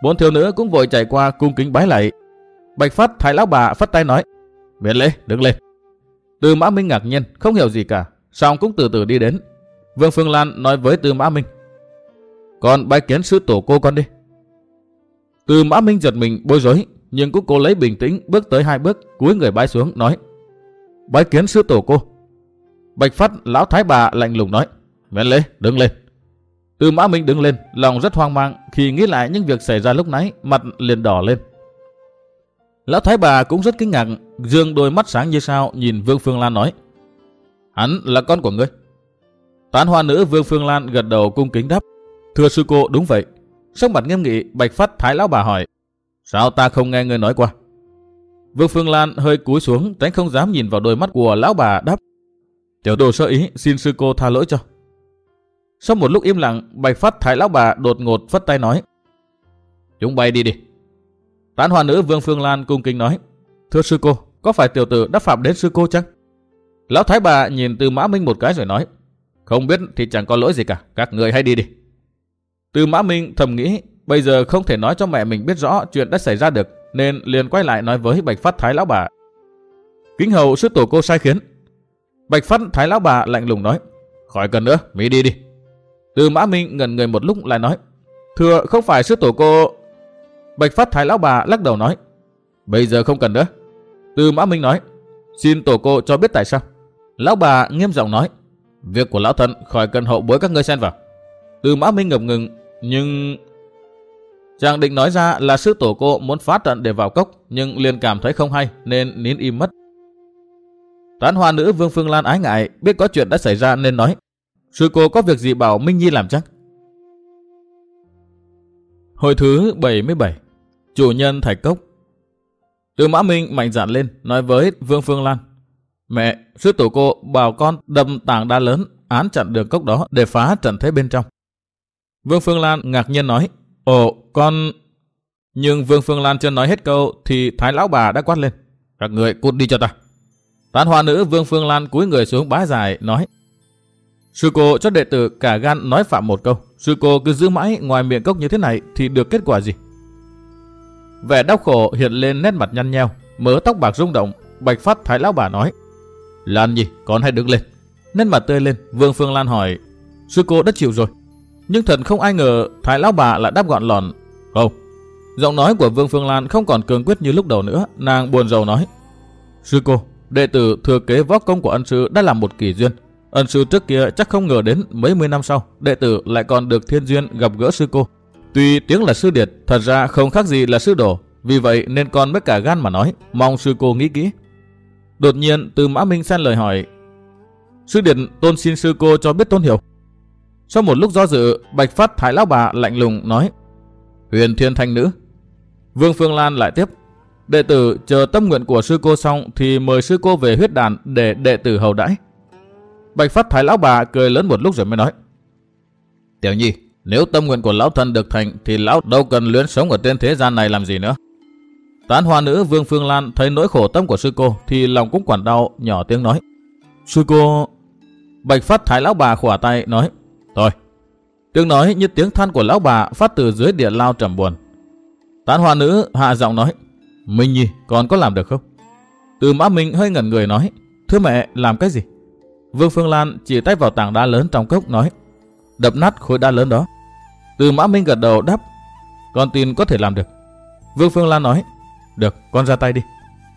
Bốn thiếu nữ cũng vội chạy qua cung kính bái lạy. Bạch Phát thái lão bà phất tay nói: miễn lễ, đứng lên. Tư Mã Minh ngạc nhiên, không hiểu gì cả, song cũng từ từ đi đến. Vương Phương Lan nói với Tư Mã Minh: con bái kiến sư tổ cô con đi. Tư Mã Minh giật mình bối rối, nhưng cũng cố lấy bình tĩnh bước tới 2 bước, cúi người bái xuống nói: bái kiến sư tổ cô. Bạch Phát lão thái bà lạnh lùng nói: miễn lễ, đứng lên. Tư Mã Minh đứng lên, lòng rất hoang mang, khi nghĩ lại những việc xảy ra lúc nãy, mặt liền đỏ lên. Lão thái bà cũng rất kinh ngạc, dương đôi mắt sáng như sao nhìn Vương Phương Lan nói: hắn là con của ngươi. Tán hoa nữ Vương Phương Lan gật đầu cung kính đáp: thưa sư cô, đúng vậy. Sắc mặt nghiêm nghị, Bạch Phát thái lão bà hỏi: sao ta không nghe ngươi nói qua? Vương Phương Lan hơi cúi xuống, tránh không dám nhìn vào đôi mắt của lão bà, đáp: tiểu đồ sơ ý, xin sư cô tha lỗi cho. Sau một lúc im lặng, Bạch Phát thái lão bà đột ngột phất tay nói: chúng bay đi đi. Tán hoa nữ Vương Phương Lan cung kính nói: thưa sư cô, có phải tiểu tử đã phạm đến sư cô chăng? Lão thái bà nhìn Tư Mã Minh một cái rồi nói: không biết thì chẳng có lỗi gì cả, các người hãy đi đi. Tư Mã Minh thầm nghĩ bây giờ không thể nói cho mẹ mình biết rõ chuyện đã xảy ra được, nên liền quay lại nói với Bạch Phát thái lão bà: kính hầu sư tổ cô sai khiến. Bạch Phát thái lão bà lạnh lùng nói: khỏi cần nữa, mi đi đi. Tư Mã Minh ngẩn người một lúc lại nói: thưa, không phải sư tổ cô. Bạch Phát thái lão bà lắc đầu nói: bây giờ không cần nữa. Tư Mã Minh nói: xin tổ cô cho biết tại sao. Lão bà nghiêm giọng nói: việc của lão thân khỏi cần hậu bối các ngươi xen vào. Tư Mã Minh ngập ngừng, nhưng chàng định nói ra là sư tổ cô muốn phá trận để vào cốc, nhưng liền cảm thấy không hay nên nín im mất. Tán hoa nữ Vương Phương Lan ái ngại, biết có chuyện đã xảy ra nên nói: sư cô có việc gì bảo Minh Nhi làm chắc? Hồi thứ 77. Chủ nhân Thạch Cốc. Tư Mã Minh mạnh dạn lên, nói với Vương Phương Lan: mẹ, sư tổ cô bảo con đâm tảng đá lớn án chặn đường cốc đó để phá trận thế bên trong. Vương Phương Lan ngạc nhiên nói: ồ, con... Nhưng Vương Phương Lan chưa nói hết câu thì thái lão bà đã quát lên: các người cút đi cho ta. Tán hoa nữ Vương Phương Lan cúi người xuống bái dài nói: sư cô cho đệ tử cả gan nói phạm một câu, sư cô cứ giữ mãi ngoài miệng cốc như thế này thì được kết quả gì? Vẻ đau khổ hiện lên nét mặt nhăn nheo, mớ tóc bạc rung động. Bạch Phát thái lão bà nói: Lan Nhi, con hãy đứng lên. Nét mặt tươi lên, Vương Phương Lan hỏi: sư cô đã chịu rồi. Nhưng thật không ai ngờ thái lão bà lại đáp gọn lòn: không. Giọng nói của Vương Phương Lan không còn cương quyết như lúc đầu nữa, nàng buồn rầu nói: sư cô, đệ tử thừa kế võ công của ân sư đã làm một kỳ duyên. Ân sư trước kia chắc không ngờ đến mấy mươi năm sau, đệ tử lại còn được thiên duyên gặp gỡ sư cô. Tuy tiếng là sư điệt, thật ra không khác gì là sư đồ. Vì vậy nên con mới cả gan mà nói, mong sư cô nghĩ kỹ. Đột nhiên Tư Mã Minh xen lời hỏi: sư điệt tôn xin sư cô cho biết tôn hiểu. Sau một lúc do dự, Bạch Phát thái lão bà lạnh lùng nói: Huyền Thiên Thanh Nữ. Vương Phương Lan lại tiếp: đệ tử chờ tâm nguyện của sư cô xong thì mời sư cô về huyết đàn để đệ tử hầu đãi. Bạch Phát thái lão bà cười lớn một lúc rồi mới nói: Tiểu Nhi, nếu tâm nguyện của lão thân được thành thì lão đâu cần luyến sống ở trên thế gian này làm gì nữa. Tán hoa nữ Vương Phương Lan thấy nỗi khổ tâm của sư cô thì lòng cũng quản đau, nhỏ tiếng nói: sư cô. Bạch Phát thái lão bà khỏa tay nói: thôi. Tiếng nói như tiếng than của lão bà phát từ dưới địa lao trầm buồn. Tán hoa nữ hạ giọng nói: Minh Nhi, con có làm được không? Tư Mã Minh hơi ngẩn người nói: thưa mẹ, làm cái gì? Vương Phương Lan chỉ tay vào tảng đá lớn trong cốc nói: đập nát khối đá lớn đó. Tư Mã Minh gật đầu đáp: con tin có thể làm được. Vương Phương Lan nói: được, con ra tay đi.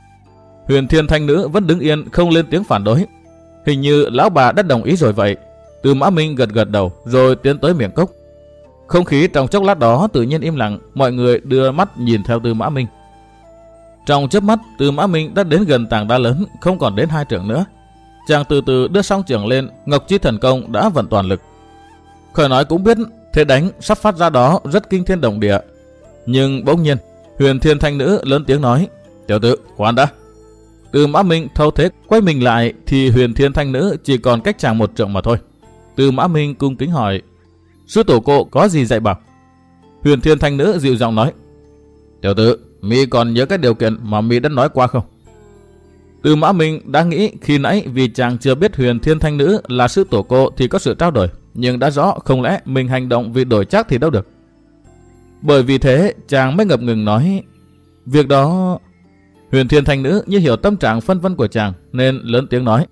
Huyền Thiên Thanh Nữ vẫn đứng yên không lên tiếng phản đối. Hình như lão bà đã đồng ý rồi vậy. Tư Mã Minh gật gật đầu rồi tiến tới miệng cốc. Không khí trong chốc lát đó tự nhiên im lặng, mọi người đưa mắt nhìn theo Tư Mã Minh. Trong chớp mắt, Tư Mã Minh đã đến gần tảng đá lớn, không còn đến 2 trượng nữa. Chàng từ từ đưa song trường lên, Ngọc Chi Thần Công đã vận toàn lực. Khỏi nói cũng biết thế đánh sắp phát ra đó rất kinh thiên động địa. Nhưng bỗng nhiên Huyền Thiên Thanh Nữ lớn tiếng nói: tiểu tử, khoan đã. Tư Mã Minh thâu thế quay mình lại thì Huyền Thiên Thanh Nữ chỉ còn cách chàng 1 trượng mà thôi. Tư Mã Minh cung kính hỏi: sư tổ cô có gì dạy bảo? Huyền Thiên Thanh Nữ dịu giọng nói: tiểu tử, mi còn nhớ cái điều kiện mà mi đã nói qua không? Tư Mã Minh đã nghĩ khi nãy vì chàng chưa biết Huyền Thiên Thanh Nữ là sư tổ cô thì có sự trao đổi, nhưng đã rõ không lẽ mình hành động vì đổi chắc thì đâu được. Bởi vì thế chàng mới ngập ngừng nói, việc đó... Huyền Thiên Thanh Nữ như hiểu tâm trạng phân vân của chàng nên lớn tiếng nói,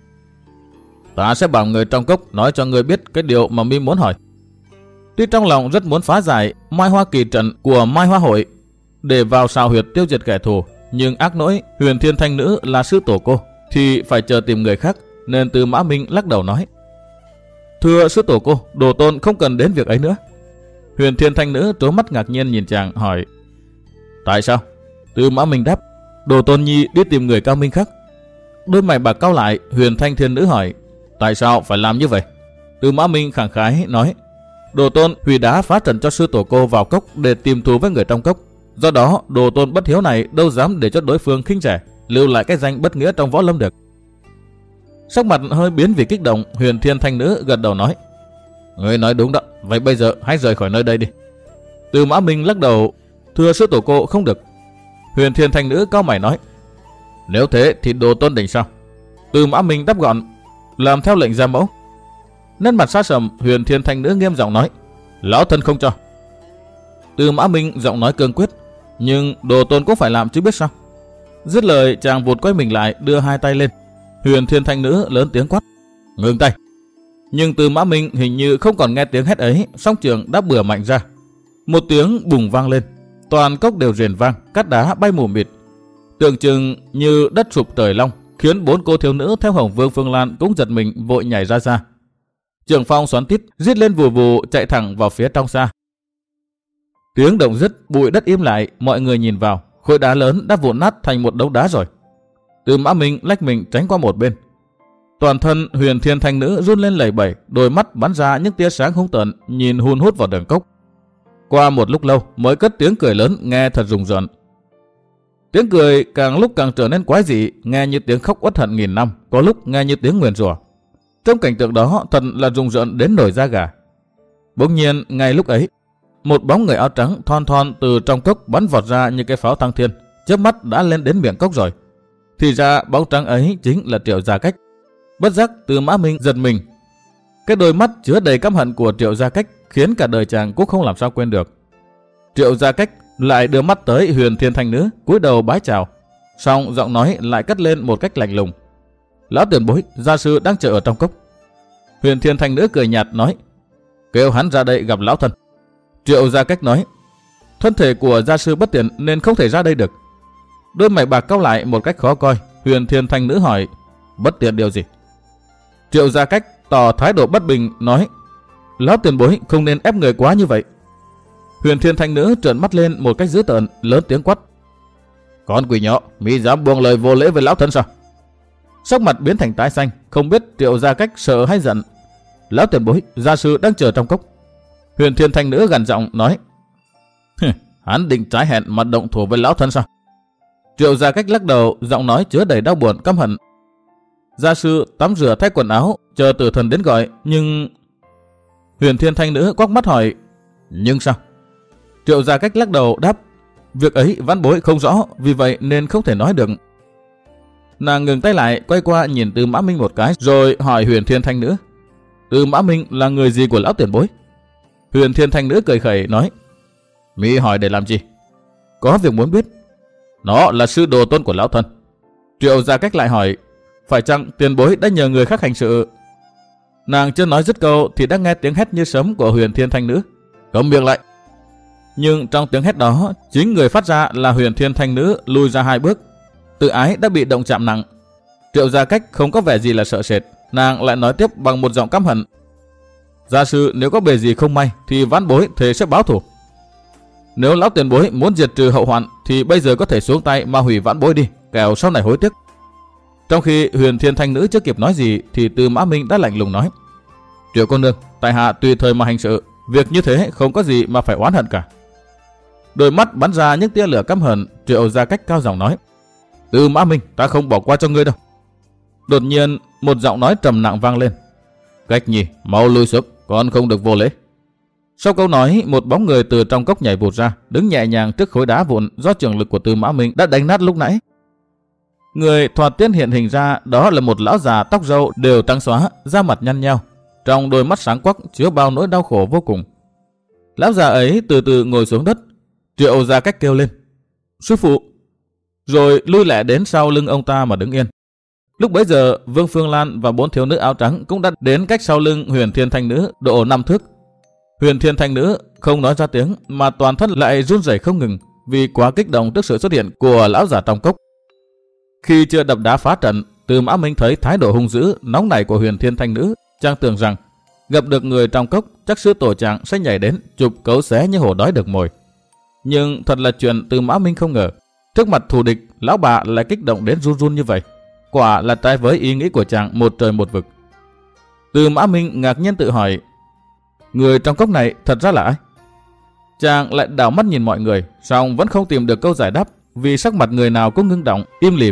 ta sẽ bảo người trong cốc nói cho người biết cái điều mà mi muốn hỏi. Tuy trong lòng rất muốn phá giải Mai Hoa kỳ trận của Mai Hoa hội để vào sào huyệt tiêu diệt kẻ thù, nhưng ác nỗi Huyền Thiên Thanh Nữ là sư tổ cô thì phải chờ tìm người khác, nên Tư Mã Minh lắc đầu nói, thưa sư tổ cô, đồ tôn không cần đến việc ấy nữa. Huyền Thiên Thanh Nữ trố mắt ngạc nhiên nhìn chàng hỏi, tại sao? Tư Mã Minh đáp, đồ tôn nhi đi tìm người cao minh khác. Đôi mày bạc cau lại, Huyền Thanh Thiên Nữ hỏi, tại sao phải làm như vậy? Tư Mã Minh khẳng khái nói, đồ tôn hủy đá phá trận cho sư tổ cô vào cốc để tìm thù với người trong cốc. Do đó đồ tôn bất hiếu này đâu dám để cho đối phương khinh rẻ, lưu lại cái danh bất nghĩa trong võ lâm được. Sắc mặt hơi biến vì kích động, Huyền Thiên Thanh Nữ gật đầu nói, người nói đúng đó, vậy bây giờ hãy rời khỏi nơi đây đi. Tư Mã Minh lắc đầu, thưa sư tổ cô không được. Huyền Thiên Thanh Nữ cau mày nói, nếu thế thì đồ tôn định sao? Tư Mã Minh đáp gọn, làm theo lệnh gia mẫu. Nét mặt xa sầm, Huyền Thiên Thanh Nữ nghiêm giọng nói, lão thân không cho. Tư Mã Minh giọng nói cương quyết, nhưng đồ tôn cũng phải làm chứ biết sao. Dứt lời chàng vụt quay mình lại, đưa hai tay lên. Huyền Thiên Thanh Nữ lớn tiếng quát, ngừng tay. Nhưng Tư Mã Minh hình như không còn nghe tiếng hét ấy, song trường đã bừa mạnh ra. Một tiếng bùng vang lên, toàn cốc đều rền vang, cát đá bay mù mịt, tưởng chừng như đất sụp trời long, khiến bốn cô thiếu nữ theo Hồng Vương Phương Lan cũng giật mình vội nhảy ra. Trường phong xoắn tít, rít lên vù vù chạy thẳng vào phía trong xa. Tiếng động dứt, bụi đất im lại, mọi người nhìn vào, khối đá lớn đã vụn nát thành một đống đá rồi. Tư Mã Minh lách mình tránh qua một bên. Toàn thân Huyền Thiên Thanh Nữ run lên lẩy bẩy, đôi mắt bắn ra những tia sáng hung tợn, nhìn hun hút vào đường cốc. Qua một lúc lâu mới cất tiếng cười lớn nghe thật rùng rợn. Tiếng cười càng lúc càng trở nên quái dị, nghe như tiếng khóc uất hận nghìn năm, có lúc nghe như tiếng nguyền rủa. Trong cảnh tượng đó thật là rùng rợn đến nổi da gà. Bỗng nhiên ngay lúc ấy, một bóng người áo trắng thon thon từ trong cốc bắn vọt ra như cái pháo thăng thiên, chớp mắt đã lên đến miệng cốc rồi. Thì ra bóng trắng ấy chính là Triệu Gia Cách. Bất giác Tư Mã Minh giật mình. Cái đôi mắt chứa đầy căm hận của Triệu Gia Cách khiến cả đời chàng cũng không làm sao quên được. Triệu Gia Cách lại đưa mắt tới Huyền Thiên Thanh Nữ, cúi đầu bái chào, song giọng nói lại cất lên một cách lạnh lùng, lão tiền bối, gia sư đang chờ ở trong cốc. Huyền Thiên Thanh Nữ cười nhạt nói, kêu hắn ra đây gặp lão thân. Triệu Gia Cách nói, thân thể của gia sư bất tiện nên không thể ra đây được. Đôi mày bạc cau lại một cách khó coi. Huyền Thiên Thanh Nữ hỏi, bất tiện điều gì? Triệu Gia Cách tỏ thái độ bất bình nói, lão tiền bối không nên ép người quá như vậy. Huyền Thiên Thanh Nữ trợn mắt lên một cách dữ tợn, lớn tiếng quát, con quỷ nhỏ, mi dám buông lời vô lễ với lão thân sao? Sắc mặt biến thành tái xanh, không biết Triệu Gia Cách sợ hay giận. Lão tiền bối, gia sư đang chờ trong cốc. Huyền Thiên Thanh Nữ gằn giọng nói, hắn định trái hẹn mà động thủ với lão thân sao? Triệu Gia Cách lắc đầu, giọng nói chứa đầy đau buồn căm hận. Gia sư tắm rửa thay quần áo, chờ tử thần đến gọi, nhưng... Huyền Thiên Thanh Nữ quắc mắt hỏi, nhưng sao? Triệu Gia Cách lắc đầu đáp, việc ấy vãn bối không rõ, vì vậy nên không thể nói được. Nàng ngừng tay lại, quay qua nhìn Tư Mã Minh một cái, rồi hỏi Huyền Thiên Thanh Nữ, Tư Mã Minh là người gì của lão tiền bối? Huyền Thiên Thanh Nữ cười khẩy nói, mi hỏi để làm gì? Có việc muốn biết. Nó là sư đồ tôn của lão thân. Triệu Gia Cách lại hỏi, phải chăng tiền bối đã nhờ người khác hành sự? Nàng chưa nói dứt câu thì đã nghe tiếng hét như sấm của Huyền Thiên Thanh Nữ, câm miệng lại. Nhưng trong tiếng hét đó, chính người phát ra là Huyền Thiên Thanh Nữ lùi ra hai bước. Tự ái đã bị động chạm nặng. Triệu Gia Cách không có vẻ gì là sợ sệt, nàng lại nói tiếp bằng một giọng căm hận, gia sư nếu có bề gì không may thì vãn bối thề sẽ báo thù. Nếu lão tiền bối muốn diệt trừ hậu hoạn thì bây giờ có thể xuống tay mà hủy vãn bối đi, kẻo sau này hối tiếc. Trong khi Huyền Thiên Thanh Nữ chưa kịp nói gì thì Tư Mã Minh đã lạnh lùng nói, Triệu cô nương, tại hạ tùy thời mà hành sự, việc như thế không có gì mà phải oán hận cả. Đôi mắt bắn ra những tia lửa căm hận. Triệu Gia Cách cao giọng nói, Tư Mã Minh, ta không bỏ qua cho ngươi đâu. Đột nhiên một giọng nói trầm nặng vang lên, Cách Nhi, mau lui xuống, con không được vô lễ. Sau câu nói, một bóng người từ trong cốc nhảy vụt ra, đứng nhẹ nhàng trước khối đá vụn do trường lực của Tư Mã Minh đã đánh nát lúc nãy. Người thoạt tiên hiện hình ra đó là một lão già tóc râu đều trắng xóa, da mặt nhăn nheo, trong đôi mắt sáng quắc chứa bao nỗi đau khổ vô cùng. Lão già ấy từ từ ngồi xuống đất, Triệu Gia Cách kêu lên: "Sư phụ!" Rồi lui lẹ đến sau lưng ông ta mà đứng yên. Lúc bấy giờ, Vương Phương Lan và 4 thiếu nữ áo trắng cũng đã đến cách sau lưng Huyền Thiên Thanh Nữ độ 5 thước. Huyền Thiên Thanh Nữ không nói ra tiếng mà toàn thân lại run rẩy không ngừng vì quá kích động trước sự xuất hiện của lão già trong cốc. Khi chưa đập đá phá trận, Từ Mã Minh thấy thái độ hung dữ, nóng nảy của Huyền Thiên Thanh Nữ, chàng tưởng rằng gặp được người trong cốc chắc sư tổ chàng sẽ nhảy đến chụp cấu xé như hổ đói được mồi. Nhưng thật là chuyện Từ Mã Minh không ngờ, trước mặt thù địch, lão bà lại kích động đến run run như vậy. Quả là trái với ý nghĩ của chàng một trời một vực. Từ Mã Minh ngạc nhiên tự hỏi, người trong cốc này thật ra là ai? Chàng lại đảo mắt nhìn mọi người, song vẫn không tìm được câu giải đáp vì sắc mặt người nào cũng ngưng động, im lìm.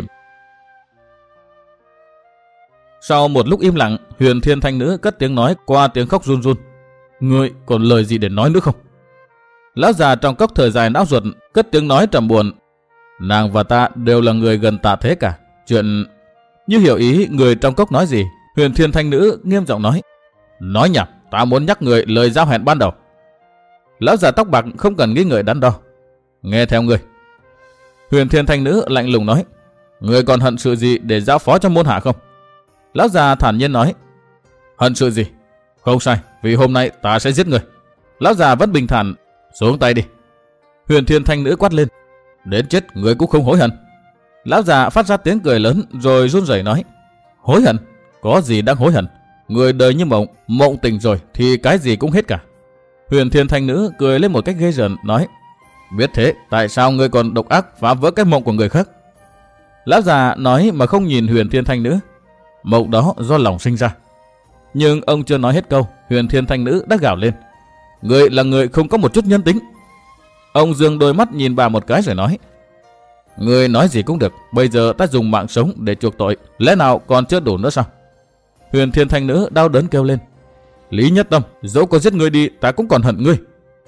Sau một lúc im lặng, Huyền Thiên Thanh Nữ cất tiếng nói qua tiếng khóc run run: "Ngươi còn lời gì để nói nữa không?" Lão già trong cốc thở dài não ruột, cất tiếng nói trầm buồn: "Nàng và ta đều là người gần tạ thế cả. Chuyện..." Như hiểu ý người trong cốc nói gì, Huyền Thiên Thanh Nữ nghiêm giọng nói: "Nói nhảm, ta muốn nhắc người lời giao hẹn ban đầu." Lão già tóc bạc không cần nghĩ ngợi đắn đo: "Nghe theo ngươi." Huyền Thiên Thanh Nữ lạnh lùng nói: "Ngươi còn hận sự gì để giao phó cho môn hạ không?" Lão già thản nhiên nói: "Hận sự gì? Không sai, vì hôm nay ta sẽ giết người." Lão già vẫn bình thản: "Xuống tay đi." Huyền Thiên Thanh Nữ quát lên: "Đến chết người cũng không hối hận." Lão già phát ra tiếng cười lớn rồi run rẩy nói: "Hối hận? Có gì đang hối hận? Người đời như mộng, mộng tỉnh rồi thì cái gì cũng hết cả." Huyền Thiên Thanh Nữ cười lên một cách ghê rợn nói: "Biết thế, tại sao ngươi còn độc ác phá vỡ cái mộng của người khác?" Lão già nói mà không nhìn Huyền Thiên Thanh Nữ: "Mộng đó do lòng sinh ra." Nhưng ông chưa nói hết câu, Huyền Thiên Thanh Nữ đã gào lên: "Ngươi là người không có một chút nhân tính." Ông dương đôi mắt nhìn bà một cái rồi nói: "Ngươi nói gì cũng được, bây giờ ta dùng mạng sống để chuộc tội, lẽ nào còn chưa đủ nữa sao?" Huyền Thiên Thanh Nữ đau đớn kêu lên: "Lý Nhất Tâm, dẫu có giết ngươi đi, ta cũng còn hận ngươi."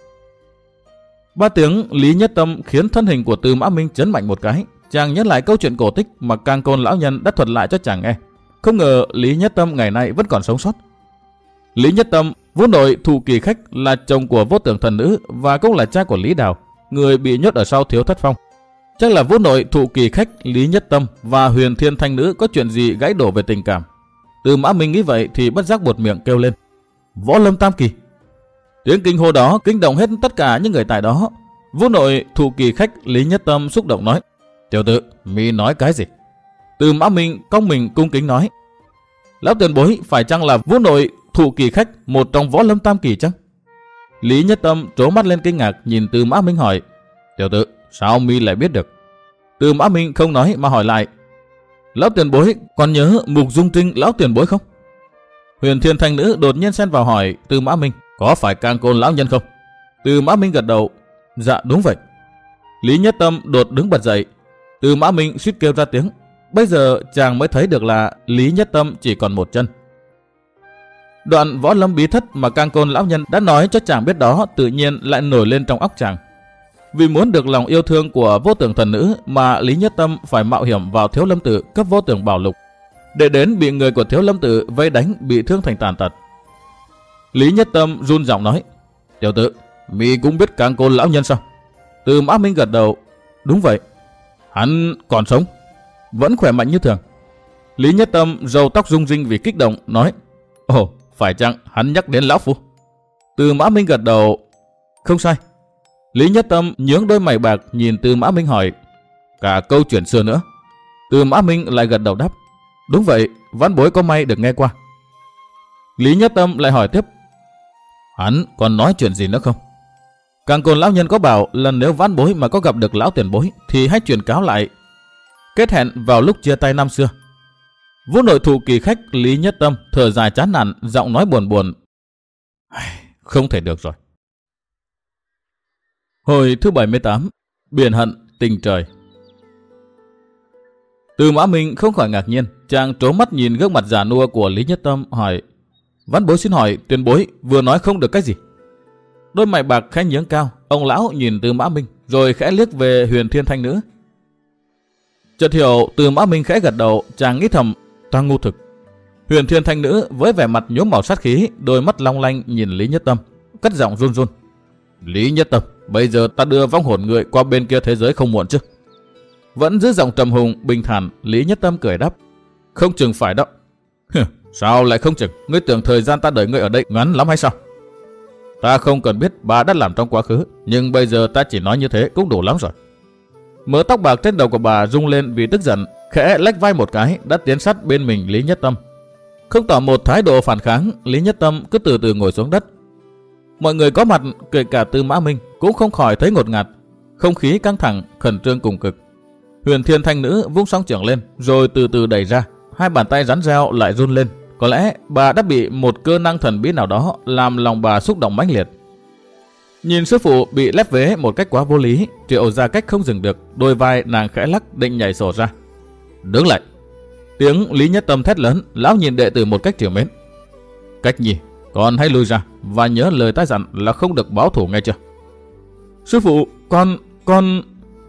Ba tiếng Lý Nhất Tâm khiến thân hình của Từ Mã Minh chấn mạnh một cái. Chàng nhớ lại câu chuyện cổ tích mà Cang Côn lão nhân đã thuật lại cho chàng nghe. Không ngờ Lý Nhất Tâm ngày nay vẫn còn sống sót. Lý Nhất Tâm vốn nội Thụ Kỳ Khách là chồng của Vô Tưởng Thần Nữ và cũng là cha của Lý Đào, người bị nhốt ở sau Thiếu Thất Phong. Chắc là vốn nội Thụ Kỳ Khách, Lý Nhất Tâm và Huyền Thiên Thanh Nữ có chuyện gì gãy đổ về tình cảm. Từ Mã Minh nghĩ vậy thì bất giác buột miệng kêu lên: "Võ Lâm Tam Kỳ!" Tiếng kinh hô đó kinh động hết tất cả những người tại đó. Vốn nội Thụ Kỳ Khách, Lý Nhất Tâm xúc động nói: "Tiểu tử, mi nói cái gì?" Từ Mã Minh cong mình cung kính nói: "Lão tiền bối, phải chăng là vốn nội Thụ Kỳ Khách, một trong Võ Lâm Tam Kỳ chăng?" Lý Nhất Tâm trố mắt lên kinh ngạc nhìn Từ Mã Minh hỏi: "Tiểu tử, sao mi lại biết được?" Từ Mã Minh không nói mà hỏi lại: "Lão tiền bối còn nhớ Mục Dung Trinh lão tiền bối không?" Huyền Thiên Thanh Nữ đột nhiên xen vào hỏi Từ Mã Minh: "Có phải Cang Côn lão nhân không?" Từ Mã Minh gật đầu: "Dạ đúng vậy." Lý Nhất Tâm đột đứng bật dậy. Từ Mã Minh suýt kêu ra tiếng. Bây giờ chàng mới thấy được là Lý Nhất Tâm chỉ còn một chân. Đoạn võ lâm bí thất mà Cang Côn lão nhân đã nói cho chàng biết đó tự nhiên lại nổi lên trong óc chàng. Vì muốn được lòng yêu thương của Vô Tưởng Thần Nữ mà Lý Nhất Tâm phải mạo hiểm vào Thiếu Lâm Tự cấp Vô Tưởng Bảo Lục, để đến bị người của Thiếu Lâm Tự vây đánh bị thương thành tàn tật. Lý Nhất Tâm run giọng nói: "Tiểu tử, mi cũng biết Cang Côn lão nhân sao?" Từ Mã Minh gật đầu: "Đúng vậy." "Hắn còn sống?" "Vẫn khỏe mạnh như thường." Lý Nhất Tâm râu tóc rung rinh vì kích động nói: "Ồ, phải chăng hắn nhắc đến lão phu?" Từ Mã Minh gật đầu: "Không sai." Lý Nhất Tâm nhướng đôi mày bạc nhìn Từ Mã Minh hỏi: "Cả câu chuyện xưa nữa?" Từ Mã Minh lại gật đầu đáp: "Đúng vậy, vãn bối có may được nghe qua." Lý Nhất Tâm lại hỏi tiếp: "Hắn còn nói chuyện gì nữa không?" Cang Côn lão nhân có bảo là nếu vãn bối mà có gặp được lão tiền bối thì hãy truyền cáo lại, kết hẹn vào lúc chia tay năm xưa. Vốn nội Thụ Kỳ Khách Lý Nhất Tâm thở dài chán nản, giọng nói buồn buồn: "Không thể được rồi." Hồi thứ 78, Biển Hận Tình Trời. Từ Mã Minh không khỏi ngạc nhiên, chàng trố mắt nhìn gương mặt già nua của Lý Nhất Tâm hỏi: "Vãn bối xin hỏi, tiền bối vừa nói không được cái gì?" Đôi mày bạc khẽ nhướng cao, ông lão nhìn Từ Mã Minh rồi khẽ liếc về Huyền Thiên Thanh Nữ. Chợt hiểu, Từ Mã Minh khẽ gật đầu, chàng nghĩ thầm: "Ta ngu thực." Huyền Thiên Thanh Nữ với vẻ mặt nhuốm màu sát khí, đôi mắt long lanh nhìn Lý Nhất Tâm, cất giọng run run: Lý Nhất Tâm, bây giờ ta đưa vong hồn người qua bên kia thế giới không muộn chứ? Vẫn giữ giọng trầm hùng bình thản, Lý Nhất Tâm cười đáp. Không chừng phải đó. Sao lại không chừng? Ngươi tưởng thời gian ta đợi ngươi ở đây ngắn lắm hay sao? Ta không cần biết bà đã làm trong quá khứ, nhưng bây giờ ta chỉ nói như thế cũng đủ lắm rồi. Mớ tóc bạc trên đầu của bà rung lên vì tức giận, khẽ lách vai một cái đã tiến sát bên mình Lý Nhất Tâm. Không tỏ một thái độ phản kháng, Lý Nhất Tâm cứ từ từ ngồi xuống đất. Mọi người có mặt, kể cả Tư Mã Minh, cũng không khỏi thấy ngột ngạt. Không khí căng thẳng, khẩn trương cùng cực. Huyền Thiên Thanh Nữ vung song chưởng lên, rồi từ từ đẩy ra. Hai bàn tay rắn reo lại run lên. Có lẽ bà đã bị một cơ năng thần bí nào đó làm lòng bà xúc động mãnh liệt. Nhìn sư phụ bị lép vế một cách quá vô lý, Triệu Gia Cách không dừng được, đôi vai nàng khẽ lắc định nhảy sổ ra. Đứng lại! Tiếng Lý Nhất Tâm thét lớn, lão nhìn đệ tử một cách trìu mến. Cách Nhi, con hãy lui ra và nhớ lời ta dặn là không được báo thù nghe chưa? Sư phụ, con...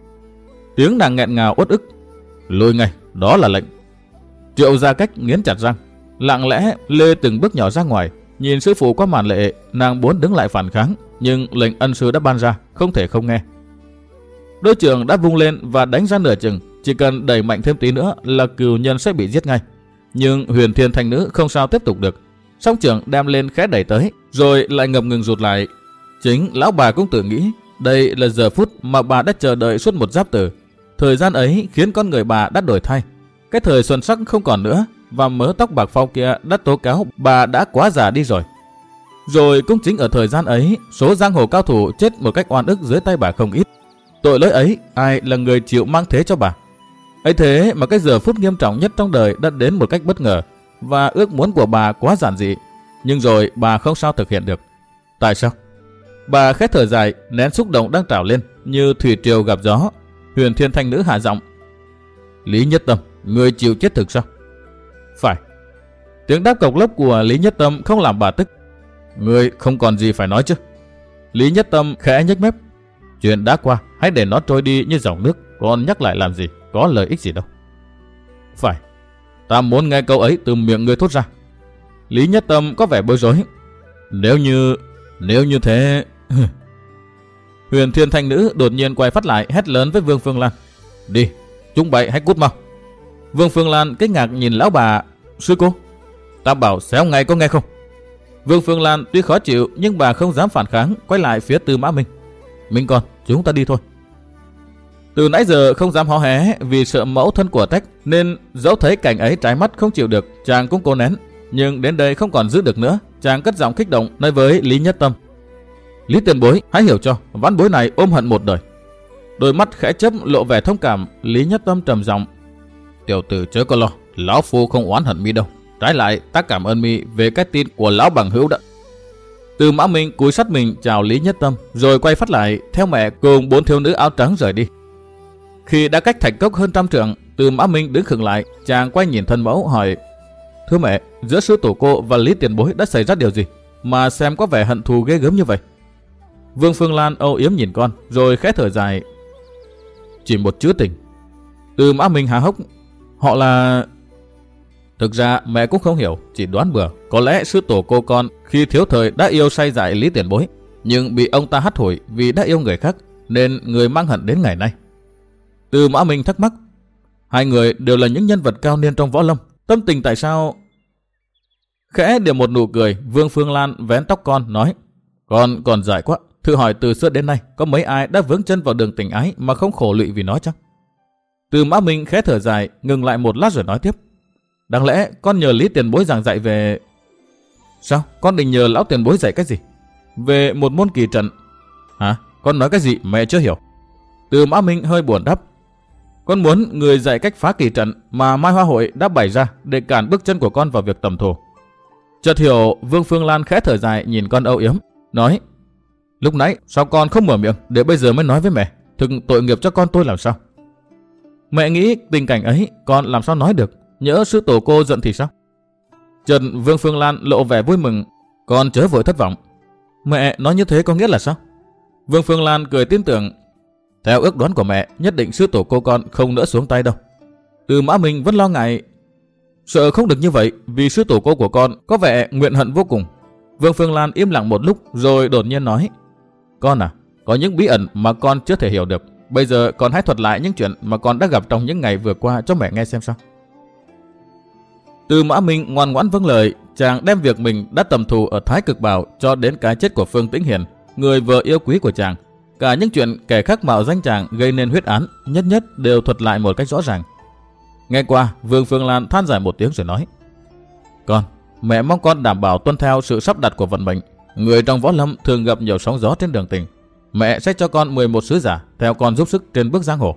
Tiếng nàng nghẹn ngào uất ức. Lui ngay, đó là lệnh. Triệu Gia Cách nghiến chặt răng, lặng lẽ lê từng bước nhỏ ra ngoài. Nhìn sư phụ qua màn lệ, nàng muốn đứng lại phản kháng, nhưng lệnh ân sư đã ban ra, không thể không nghe. Đôi trường đã vung lên và đánh ra nửa chừng, chỉ cần đẩy mạnh thêm tí nữa là cừu nhân sẽ bị giết ngay. Nhưng Huyền Thiên Thanh Nữ không sao tiếp tục được. Song trường đem lên khẽ đẩy tới, rồi lại ngập ngừng rụt lại. Chính lão bà cũng tự nghĩ, đây là giờ phút mà bà đã chờ đợi suốt một giáp tử. Thời gian ấy khiến con người bà đã đổi thay. Cái thời xuân sắc không còn nữa, và mớ tóc bạc phau kia đã tố cáo bà đã quá già đi rồi. Rồi cũng chính ở thời gian ấy, số giang hồ cao thủ chết một cách oan ức dưới tay bà không ít. Tội lỗi ấy, ai là người chịu mang thế cho bà? Ấy thế mà cái giờ phút nghiêm trọng nhất trong đời đã đến một cách bất ngờ, và ước muốn của bà quá giản dị. Nhưng rồi bà không sao thực hiện được. Tại sao? Bà khẽ thở dài, nén xúc động đang trào lên như thủy triều gặp gió. Huyền Thiên Thanh Nữ hạ giọng. Lý Nhất Tâm, người chịu chết thực sao? Phải. Tiếng đáp cộc lốc của Lý Nhất Tâm không làm bà tức. Người không còn gì phải nói chứ? Lý Nhất Tâm khẽ nhếch mép. Chuyện đã qua, hãy để nó trôi đi như dòng nước. Còn nhắc lại làm gì, có lợi ích gì đâu. Phải. Ta muốn nghe câu ấy từ miệng người thốt ra. Lý Nhất Tâm có vẻ bối rối. Nếu như thế... Huyền Thiên Thanh Nữ đột nhiên quay phát lại hét lớn với Vương Phương Lan. Đi, chúng bậy hãy cút mau. Vương Phương Lan kinh ngạc nhìn lão bà. Sư cô, ta bảo xéo ngay có nghe không? Vương Phương Lan tuy khó chịu nhưng bà không dám phản kháng, quay lại phía Tư Mã Minh. Minh con, chúng ta đi thôi. Từ nãy giờ không dám hó hé vì sợ mẫu thân của Tách, nên dẫu thấy cảnh ấy trái mắt không chịu được, chàng cũng cố nén. Nhưng đến đây không còn giữ được nữa, chàng cất giọng kích động nói với Lý Nhất Tâm. Lý tiền bối, hãy hiểu cho, vãn bối này ôm hận một đời. Đôi mắt khẽ chớp lộ vẻ thông cảm, Lý Nhất Tâm trầm giọng. Tiểu tử chớ có lo, lão phu không oán hận mi đâu. Trái lại, ta cảm ơn mi về cái tin của lão bằng hữu đó. Tư Mã Minh cúi sát mình chào Lý Nhất Tâm, rồi quay phát lại theo mẹ cùng 4 thiếu nữ áo trắng rời đi. Khi đã cách Thạch Cốc hơn 100 trượng, Tư Mã Minh đứng khựng lại, chàng quay nhìn thân mẫu hỏi: Thưa mẹ, giữa sư tổ cô và Lý tiền bối đã xảy ra điều gì mà xem có vẻ hận thù ghê gớm như vậy? Vương Phương Lan âu yếm nhìn con, rồi khẽ thở dài. Chỉ một chữ tình. Tư Mã Minh há hốc. Họ là... Thực ra mẹ cũng không hiểu, chỉ đoán bừa. Có lẽ sư tổ cô con khi thiếu thời đã yêu say dại Lý tiền bối, nhưng bị ông ta hắt hủi vì đã yêu người khác, nên người mang hận đến ngày nay. Tư Mã Minh thắc mắc. Hai người đều là những nhân vật cao niên trong võ lâm, tâm tình tại sao... Khẽ điểm một nụ cười, Vương Phương Lan vén tóc con nói: Con còn dại quá, thử hỏi từ xưa đến nay có mấy ai đã vướng chân vào đường tình ái mà không khổ lụy vì nó chăng? Tư Mã Minh khẽ thở dài, ngừng lại một lát rồi nói tiếp. Đáng lẽ con nhờ Lý tiền bối giảng dạy về... Sao? Con định nhờ lão tiền bối dạy cái gì? Về một môn kỳ trận. Hả? Con nói cái gì mẹ chưa hiểu. Tư Mã Minh hơi buồn đáp. Con muốn người dạy cách phá kỳ trận mà Mai Hoa Hội đã bày ra để cản bước chân của con vào việc tầm thù. Chợt hiểu, Vương Phương Lan khẽ thở dài nhìn con âu yếm, nói: Lúc nãy sao con không mở miệng để bây giờ mới nói với mẹ? Thực tội nghiệp cho con tôi làm sao? Mẹ nghĩ tình cảnh ấy con làm sao nói được, nhỡ sư tổ cô giận thì sao? Chợt Vương Phương Lan lộ vẻ vui mừng. Con chớ vội thất vọng. Mẹ nói như thế có nghĩa là sao? Vương Phương Lan cười tin tưởng. Theo ước đoán của mẹ, nhất định sư tổ cô con không nỡ xuống tay đâu. Tư Mã Minh vẫn lo ngại. Sợ không được như vậy, vì sư tổ cô của con có vẻ nguyện hận vô cùng. Vương Phương Lan im lặng một lúc rồi đột nhiên nói: Con à, có những bí ẩn mà con chưa thể hiểu được. Bây giờ con hãy thuật lại những chuyện mà con đã gặp trong những ngày vừa qua cho mẹ nghe xem sao. Tư Mã Minh ngoan ngoãn vâng lời. Chàng đem việc mình đã tầm thù ở Thái Cực Bảo cho đến cái chết của Phương Tĩnh Hiền, người vợ yêu quý của chàng. Cả những chuyện kẻ khác mạo danh chàng gây nên huyết án, nhất nhất đều thuật lại một cách rõ ràng. Nghe qua, Vương Phương Lan than dài một tiếng rồi nói: Con, mẹ mong con đảm bảo tuân theo sự sắp đặt của vận mệnh. Người trong võ lâm thường gặp nhiều sóng gió trên đường tình. Mẹ sẽ cho con 11 sứ giả theo con giúp sức trên bước giang hồ.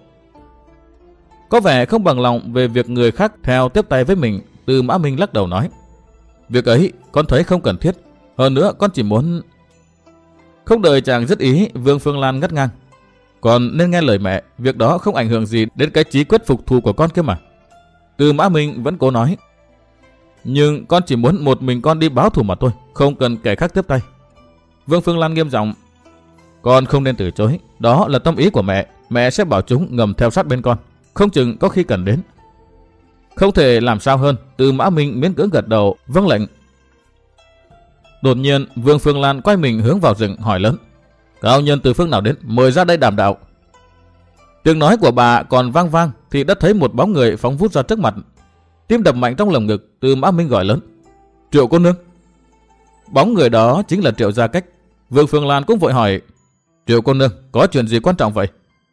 Có vẻ không bằng lòng về việc người khác theo tiếp tay với mình, Tư Mã Minh lắc đầu nói: Việc ấy con thấy không cần thiết. Hơn nữa con chỉ muốn... Không đợi chàng dứt ý, Vương Phương Lan ngắt ngang: Con nên nghe lời mẹ, việc đó không ảnh hưởng gì đến cái chí quyết phục thù của con kia mà. Tư Mã Minh vẫn cố nói: Nhưng con chỉ muốn một mình con đi báo thù mà thôi, không cần kẻ khác tiếp tay. Vương Phương Lan nghiêm giọng: Con không nên từ chối, đó là tâm ý của mẹ. Mẹ sẽ bảo chúng ngầm theo sát bên con, không chừng có khi cần đến. Không thể làm sao hơn, Tư Mã Minh miễn cưỡng gật đầu vâng lệnh. Đột nhiên Vương Phương Lan quay mình hướng vào rừng hỏi lớn: Cao nhân từ phương nào đến, mời ra đây đàm đạo. Tiếng nói của bà còn vang vang thì đã thấy một bóng người phóng vút ra trước mặt. Tim đập mạnh trong lồng ngực, Tư Mã Minh gọi lớn: Triệu cô nương. Bóng người đó chính là Triệu Gia Cách. Vương Phương Lan cũng vội hỏi: Triệu cô nương, có chuyện gì quan trọng vậy?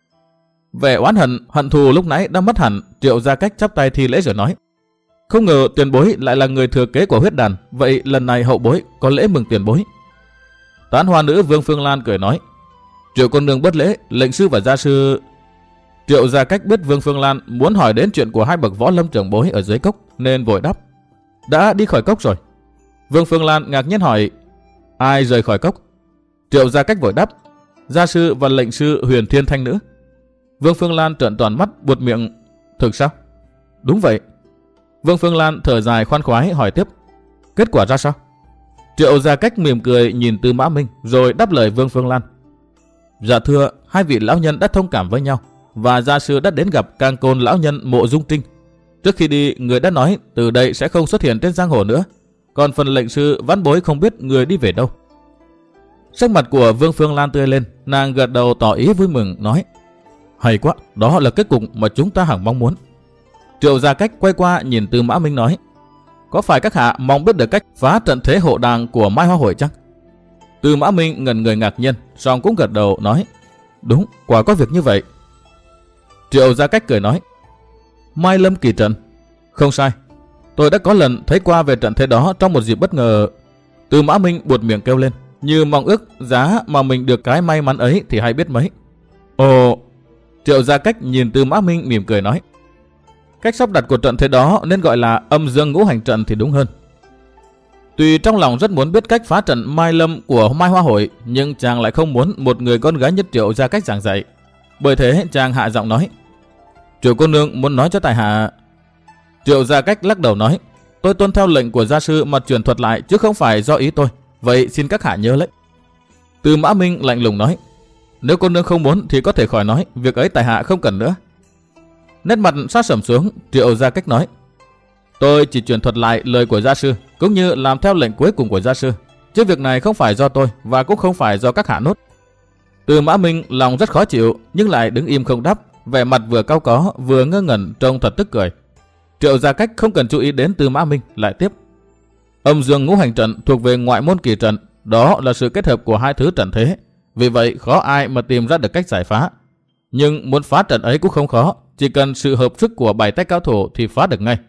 Vẻ oán hận thù lúc nãy đã mất hẳn. Triệu Gia Cách chắp tay thi lễ rồi nói: Không ngờ tiền bối lại là người thừa kế của huyết đàn, vậy lần này hậu bối có lễ mừng tiền bối. Tán hoa nữ Vương Phương Lan cười nói: Triệu cô nương bất lễ, lệnh sư và gia sư. Triệu Gia Cách biết Vương Phương Lan muốn hỏi đến chuyện của hai bậc võ lâm trưởng bối ở dưới cốc nên vội đáp: Đã đi khỏi cốc rồi. Vương Phương Lan ngạc nhiên hỏi: Ai rời khỏi cốc? Triệu Gia Cách vội đáp: Gia sư và lệnh sư Huyền Thiên Thanh Nữ. Vương Phương Lan trợn tròn mắt buột miệng: Thực sao? Đúng vậy. Vương Phương Lan thở dài khoan khoái hỏi tiếp: Kết quả ra sao? Triệu Gia Cách mỉm cười nhìn Tư Mã Minh rồi đáp lời Vương Phương Lan: Dạ thưa, hai vị lão nhân đã thông cảm với nhau và gia sư đã đến gặp Cang Côn lão nhân Mộ Dung Trinh. Trước khi đi, người đã nói từ đây sẽ không xuất hiện trên giang hồ nữa. Còn phần lệnh sư vãn bối không biết người đi về đâu. Sắc mặt của Vương Phương Lan tươi lên, nàng gật đầu tỏ ý vui mừng nói: Hay quá, đó là kết cục mà chúng ta hằng mong muốn. Triệu Gia Cách quay qua nhìn Tư Mã Minh nói: Có phải các hạ mong biết được cách phá trận thế hộ đàng của Mai Hoa Hội chăng? Tư Mã Minh ngẩn người ngạc nhiên, song cũng gật đầu nói: Đúng, quả có việc như vậy. Triệu Gia Cách cười nói: Mai Lâm kỳ trận. Không sai, tôi đã có lần thấy qua về trận thế đó trong một dịp bất ngờ. Tư Mã Minh buột miệng kêu lên, như mong ước giá mà mình được cái may mắn ấy thì hay biết mấy. Ồ. Triệu Gia Cách nhìn Tư Mã Minh mỉm cười nói: Cách sắp đặt của trận thế đó nên gọi là âm dương ngũ hành trận thì đúng hơn. Tuy trong lòng rất muốn biết cách phá trận Mai Lâm của Mai Hoa Hội, nhưng chàng lại không muốn một người con gái nhất Triệu Gia Cách giảng dạy. Bởi thế chàng hạ giọng nói: Triệu cô nương muốn nói cho tài hạ. Triệu Gia Cách lắc đầu nói: Tôi tuân theo lệnh của gia sư mà truyền thuật lại chứ không phải do ý tôi. Vậy xin các hạ nhớ lấy. Tư Mã Minh lạnh lùng nói: Nếu cô nương không muốn thì có thể khỏi nói, việc ấy tài hạ không cần nữa. Nét mặt sát sầm xuống, Triệu Gia Cách nói: Tôi chỉ truyền thuật lại lời của gia sư, cũng như làm theo lệnh cuối cùng của gia sư, chứ việc này không phải do tôi và cũng không phải do các hạ nốt. Tư Mã Minh lòng rất khó chịu nhưng lại đứng im không đáp, vẻ mặt vừa cau có vừa ngơ ngẩn trông thật tức cười. Triệu Gia Cách không cần chú ý đến Tư Mã Minh, lại tiếp: Âm dương ngũ hành trận thuộc về ngoại môn kỳ trận, đó là sự kết hợp của hai thứ trận thế, vì vậy khó ai mà tìm ra được cách giải phá. Nhưng muốn phá trận ấy cũng không khó, chỉ cần sự hợp sức của 7 tay cao thủ thì phá được ngay.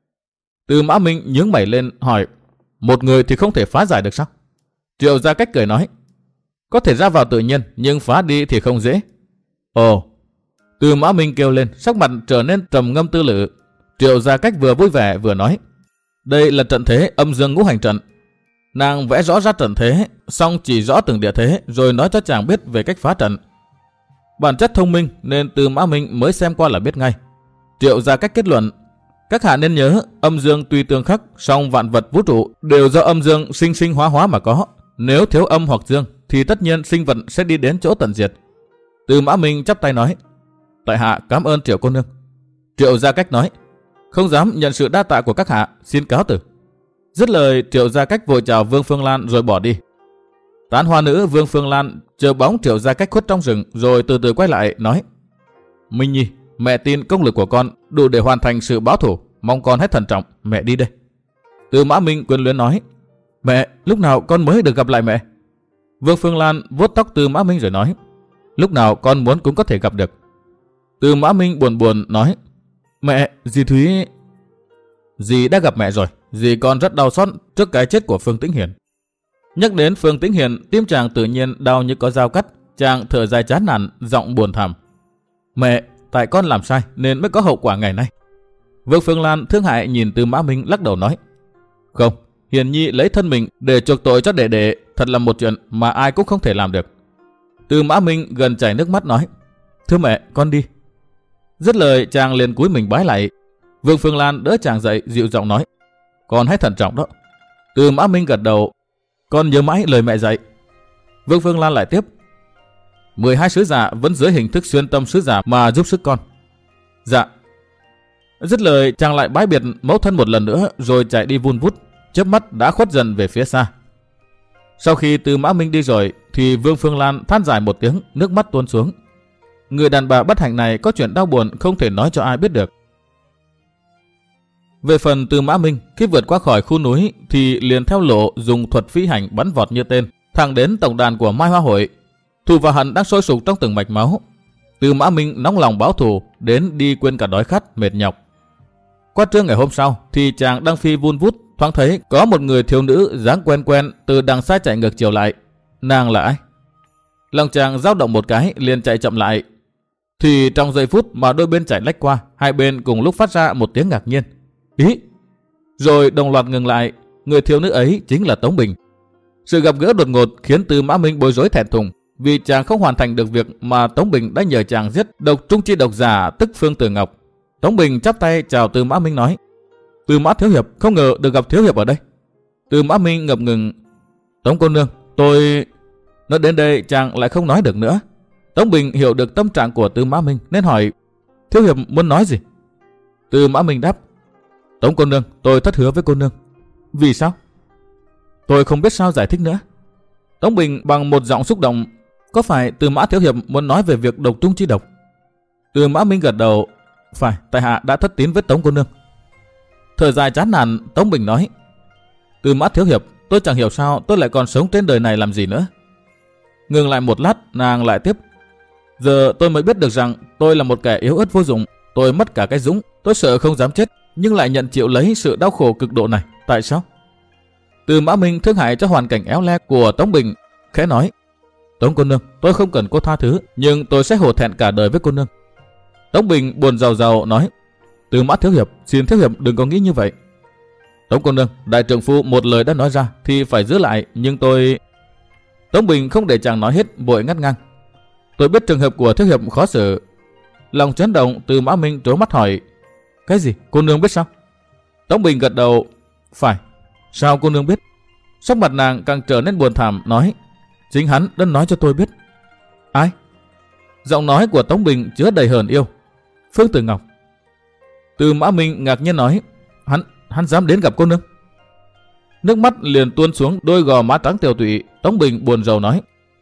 Tư Mã Minh nhướng mày lên hỏi: Một người thì không thể phá giải được sao? Triệu Gia Cách cười nói: Có thể ra vào tự nhiên, nhưng phá đi thì không dễ. Ồ. Tư Mã Minh kêu lên, sắc mặt trở nên trầm ngâm tư lự. Triệu Gia Cách vừa vui vẻ vừa nói: Đây là trận thế âm dương ngũ hành trận. Nàng vẽ rõ ra trận thế, xong chỉ rõ từng địa thế rồi nói cho chàng biết về cách phá trận. Bản chất thông minh nên Tư Mã Minh mới xem qua là biết ngay. Triệu Gia Cách kết luận: Các hạ nên nhớ, âm dương tuy tương khắc, song vạn vật vũ trụ đều do âm dương sinh sinh hóa hóa mà có. Nếu thiếu âm hoặc dương thì tất nhiên sinh vật sẽ đi đến chỗ tận diệt. Tư Mã Minh chắp tay nói: Tại hạ cảm ơn Triệu cô nương. Triệu Gia Cách nói: Không dám nhận sự đa tạ của các hạ, xin cáo từ. Dứt lời, Triệu Gia Cách vội chào Vương Phương Lan rồi bỏ đi. Tán hoa nữ Vương Phương Lan chờ bóng Triệu Gia cách khuất trong rừng rồi từ từ quay lại nói: Minh Nhi, mẹ tin công lực của con đủ để hoàn thành sự báo thù, mong con hãy thận trọng, mẹ đi đây. Tư Mã Minh quyến luyến nói: Mẹ, lúc nào con mới được gặp lại mẹ? Vương Phương Lan vuốt tóc Tư Mã Minh rồi nói: Lúc nào con muốn cũng có thể gặp được. Tư Mã Minh buồn buồn nói: Mẹ, dì Thúy... Dì đã gặp mẹ rồi, dì còn rất đau xót trước cái chết của Phương Tĩnh Hiền. Nhắc đến Phương Tĩnh Hiền, tim chàng tự nhiên đau như có dao cắt, chàng thở dài chán nản, giọng buồn thảm: Mẹ, tại con làm sai nên mới có hậu quả ngày nay. Vương Phương Lan thương hại nhìn Tư Mã Minh lắc đầu nói: Không, Hiền Nhi lấy thân mình để chuộc tội cho đệ thật là một chuyện mà ai cũng không thể làm được. Tư Mã Minh gần chảy nước mắt nói: Thưa mẹ, con đi. Dứt lời chàng liền cúi mình bái lại. Vương Phương Lan đỡ chàng dậy dịu giọng nói: Con hãy thận trọng đó. Tư Mã Minh gật đầu: Con nhớ mãi lời mẹ dạy. Vương Phương Lan lại tiếp: 12 sứ giả vẫn dưới hình thức xuyên tâm sứ giả mà giúp sức con. Dạ. Dứt lời chàng lại bái biệt mẫu thân một lần nữa rồi chạy đi vun vút, chớp mắt đã khuất dần về phía xa. Sau khi Tư Mã Minh đi rồi thì Vương Phương Lan than dài một tiếng, nước mắt tuôn xuống. Người đàn bà bất hạnh này có chuyện đau buồn không thể nói cho ai biết được. Về phần Tư Mã Minh, khi vượt qua khỏi khu núi thì liền theo lộ dùng thuật phi hành bắn vọt như tên, thẳng đến tổng đàn của Mai Hoa Hội. Thù và hận đang sôi sục trong từng mạch máu. Tư Mã Minh nóng lòng báo thù, đến đi quên cả đói khát mệt nhọc. Qua trưa ngày hôm sau thì chàng đang phi vun vút, thoáng thấy có một người thiếu nữ dáng quen quen từ đằng xa chạy ngược chiều lại. Nàng là ai? Lòng chàng dao động một cái, liền chạy chậm lại. Thì trong giây phút mà đôi bên chạy lách qua, hai bên cùng lúc phát ra một tiếng ngạc nhiên: Ý! Rồi đồng loạt ngừng lại. Người thiếu nữ ấy chính là Tống Bình. Sự gặp gỡ đột ngột khiến Tư Mã Minh bối rối thẹn thùng, vì chàng không hoàn thành được việc mà Tống Bình đã nhờ chàng giết độc trung chi độc giả tức Phương Tử Ngọc. Tống Bình chắp tay chào Tư Mã Minh nói: Tư Mã thiếu hiệp, không ngờ được gặp thiếu hiệp ở đây. Tư Mã Minh ngập ngừng: Tống cô nương, tôi... Nói đến đây chàng lại không nói được nữa. Tống Bình hiểu được tâm trạng của Tư Mã Minh nên hỏi: Thiếu hiệp muốn nói gì? Tư Mã Minh đáp: Tống cô nương, tôi thất hứa với cô nương. Vì sao? Tôi không biết sao giải thích nữa. Tống Bình bằng một giọng xúc động: Có phải Tư Mã thiếu hiệp muốn nói về việc độc trung chi độc? Tư Mã Minh gật đầu: Phải, tại hạ đã thất tín với Tống cô nương. Thở dài chán nản, Tống Bình nói: Tư Mã thiếu hiệp, tôi chẳng hiểu sao tôi lại còn sống trên đời này làm gì nữa. Ngừng lại một lát, nàng lại tiếp: Giờ tôi mới biết được rằng tôi là một kẻ yếu ớt vô dụng. Tôi mất cả cái dũng, tôi sợ không dám chết, nhưng lại nhận chịu lấy sự đau khổ cực độ này. Tại sao? Tư Mã Minh thương hại cho hoàn cảnh éo le của Tống Bình, khẽ nói: Tống cô nương, tôi không cần cô tha thứ, nhưng tôi sẽ hổ thẹn cả đời với cô nương. Tống Bình buồn rầu rầu nói: Tư Mã thiếu hiệp, xin thiếu hiệp đừng có nghĩ như vậy. Tống cô nương, đại trưởng phu một lời đã nói ra thì phải giữ lại, nhưng tôi... Tống Bình không để chàng nói hết, vội ngắt ngang: Tôi biết trường hợp của thiếu hiệp khó xử. Lòng chấn động, Tư Mã Minh trố mắt hỏi: Cái gì? Cô nương biết sao? Tống Bình gật đầu: Phải. Sao cô nương biết? Sắc mặt nàng càng trở nên buồn thảm, nói: Chính hắn đã nói cho tôi biết. Ai? Giọng nói của Tống Bình chứa đầy hờn yêu: Phương Tử Ngọc. Tư Mã Minh ngạc nhiên nói: Hắn dám đến gặp cô nương? Nước mắt liền tuôn xuống đôi gò má trắng tiều tụy. Tống Bình buồn rầu nói: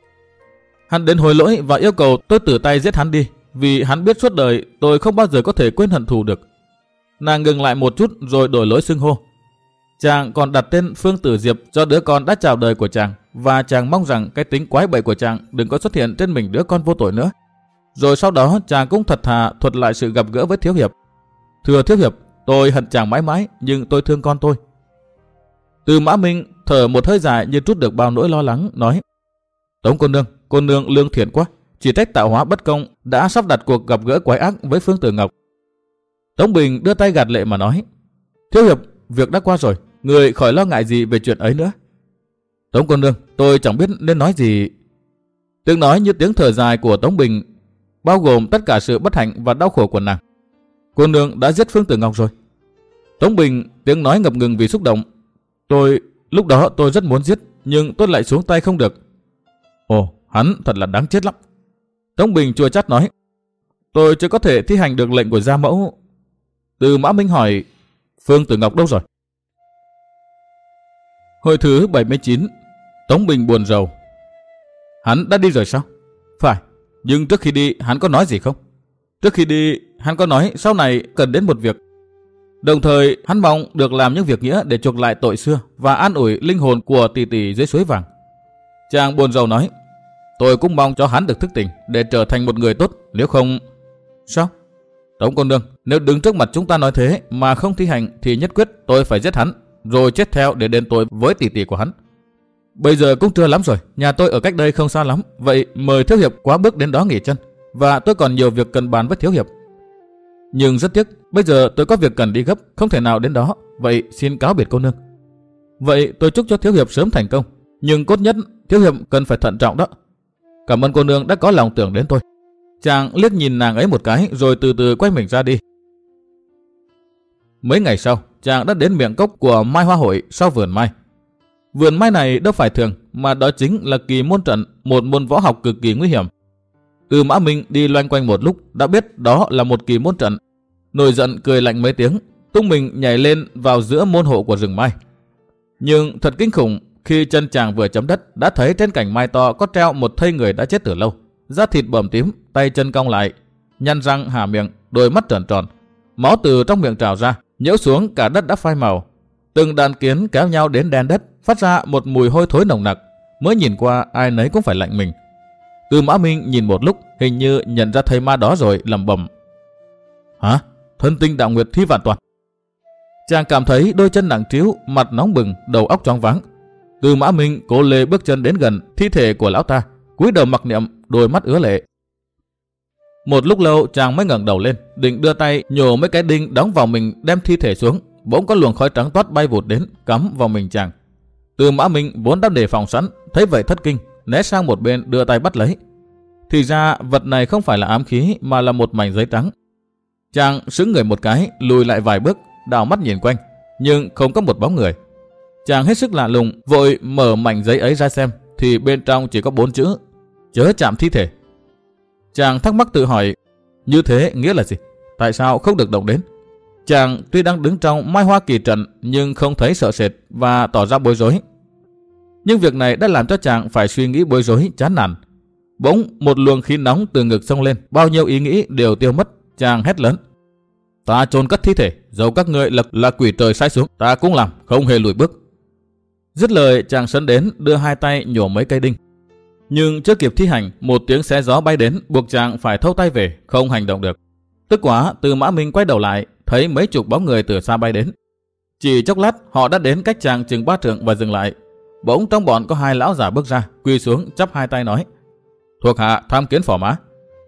Hắn đến hối lỗi và yêu cầu tôi tự tay giết hắn đi, vì hắn biết suốt đời tôi không bao giờ có thể quên hận thù được. Nàng ngừng lại một chút rồi đổi lối xưng hô. Chàng còn đặt tên Phương Tử Diệp cho đứa con đã chào đời của chàng, và chàng mong rằng cái tính quái bậy của chàng đừng có xuất hiện trên mình đứa con vô tội nữa. Rồi sau đó chàng cũng thật thà thuật lại sự gặp gỡ với thiếu hiệp. Thưa thiếu hiệp, tôi hận chàng mãi mãi, nhưng tôi thương con tôi. Tư Mã Minh thở một hơi dài như trút được bao nỗi lo lắng, nói: Tống cô nương lương thiện quá, chỉ trách tạo hóa bất công đã sắp đặt cuộc gặp gỡ quái ác với Phương Tử Ngọc. Tống Bình đưa tay gạt lệ mà nói: Thiếu hiệp, việc đã qua rồi, người khỏi lo ngại gì về chuyện ấy nữa. Tống cô nương, tôi chẳng biết nên nói gì. Tiếng nói như tiếng thở dài của Tống Bình bao gồm tất cả sự bất hạnh và đau khổ của nàng. Cô nương đã giết Phương Tử Ngọc rồi. Tống Bình tiếng nói ngập ngừng vì xúc động: Lúc đó tôi rất muốn giết, nhưng tôi lại xuống tay không được. Ồ, hắn thật là đáng chết lắm. Tống Bình chua chát nói: Tôi chưa có thể thi hành được lệnh của gia mẫu. Tư Mã Minh hỏi: Phương Tử Ngọc đâu rồi? Hồi thứ 79. Tống Bình buồn rầu. Hắn đã đi rồi sao? Phải, nhưng trước khi đi hắn có nói gì không? Trước khi đi, hắn có nói sau này cần đến một việc. Đồng thời, hắn mong được làm những việc nghĩa để chuộc lại tội xưa và an ủi linh hồn của tỷ tỷ dưới suối vàng. Chàng buồn rầu nói, tôi cũng mong cho hắn được thức tỉnh để trở thành một người tốt, nếu không... Sao? Tống cô nương, nếu đứng trước mặt chúng ta nói thế mà không thi hành thì nhất quyết tôi phải giết hắn, rồi chết theo để đền tội với tỷ tỷ của hắn. Bây giờ cũng trưa lắm rồi, nhà tôi ở cách đây không xa lắm, vậy mời thiếu hiệp quá bước đến đó nghỉ chân, và tôi còn nhiều việc cần bàn với thiếu hiệp. Nhưng rất tiếc, bây giờ tôi có việc cần đi gấp, không thể nào đến đó, vậy xin cáo biệt cô nương. Vậy tôi chúc cho thiếu hiệp sớm thành công, nhưng cốt nhất thiếu hiệp cần phải thận trọng đó. Cảm ơn cô nương đã có lòng tưởng đến tôi. Chàng liếc nhìn nàng ấy một cái rồi từ từ quay mình ra đi. Mấy ngày sau, chàng đã đến miệng cốc của Mai Hoa Hội sau vườn mai. Vườn mai này đâu phải thường, mà đó chính là kỳ môn trận, một môn võ học cực kỳ nguy hiểm. Từ Mã Minh đi loanh quanh một lúc đã biết đó là một kỳ môn trận. Nổi giận cười lạnh mấy tiếng, tung mình nhảy lên vào giữa môn hộ của rừng mai. Nhưng thật kinh khủng, khi chân chàng vừa chấm đất đã thấy trên cành mai to có treo một thây người đã chết từ lâu, da thịt bầm tím, tay chân cong lại, nhăn răng há miệng, đôi mắt tròn tròn, máu từ trong miệng trào ra, nhiễu xuống cả đất đã phai màu. Từng đàn kiến kéo nhau đến đen đất, phát ra một mùi hôi thối nồng nặc, mới nhìn qua ai nấy cũng phải lạnh mình. Từ Mã Minh nhìn một lúc, hình như nhận ra thây ma đó rồi, lẩm bẩm: Hả? Thân tinh đạo nguyệt Thi Vạn Toàn. Chàng cảm thấy đôi chân nặng trĩu, mặt nóng bừng, đầu óc choáng váng. Từ Mã Minh cố lê bước chân đến gần thi thể của lão ta, cúi đầu mặc niệm, đôi mắt ứa lệ. Một lúc lâu chàng mới ngẩng đầu lên, định đưa tay nhổ mấy cái đinh đóng vào mình đem thi thể xuống, bỗng có luồng khói trắng toát bay vụt đến, cắm vào mình chàng. Từ Mã Minh vốn đã đề phòng sẵn, thấy vậy thất kinh, né sang một bên đưa tay bắt lấy. Thì ra vật này không phải là ám khí mà là một mảnh giấy trắng. Chàng sững người một cái, lùi lại vài bước, đảo mắt nhìn quanh, nhưng không có một bóng người. Chàng hết sức lạ lùng, vội mở mảnh giấy ấy ra xem, thì bên trong chỉ có 4 chữ: chớ chạm thi thể. Chàng thắc mắc tự hỏi, như thế nghĩa là gì? Tại sao không được động đến? Chàng tuy đang đứng trong Mai Hoa Kỳ trận nhưng không thấy sợ sệt và tỏ ra bối rối. Nhưng việc này đã làm cho chàng phải suy nghĩ bối rối, chán nản. Bỗng một luồng khí nóng từ ngực xông lên, bao nhiêu ý nghĩ đều tiêu mất. Chàng hét lớn: Ta chôn cất thi thể, dẫu các ngươi là quỷ trời sai xuống, ta cũng làm, không hề lùi bước. Dứt lời, chàng sấn đến đưa hai tay nhổ mấy cây đinh. Nhưng chưa kịp thi hành, một tiếng xé gió bay đến, buộc chàng phải thâu tay về, không hành động được. Tức quá, Từ Mã Minh quay đầu lại, thấy mấy chục bóng người từ xa bay đến. Chỉ chốc lát, họ đã đến cách chàng chừng 3 trượng và dừng lại. Bỗng trong bọn có 2 lão giả bước ra, quỳ xuống chắp hai tay nói: Thuộc hạ tham kiến phò mã.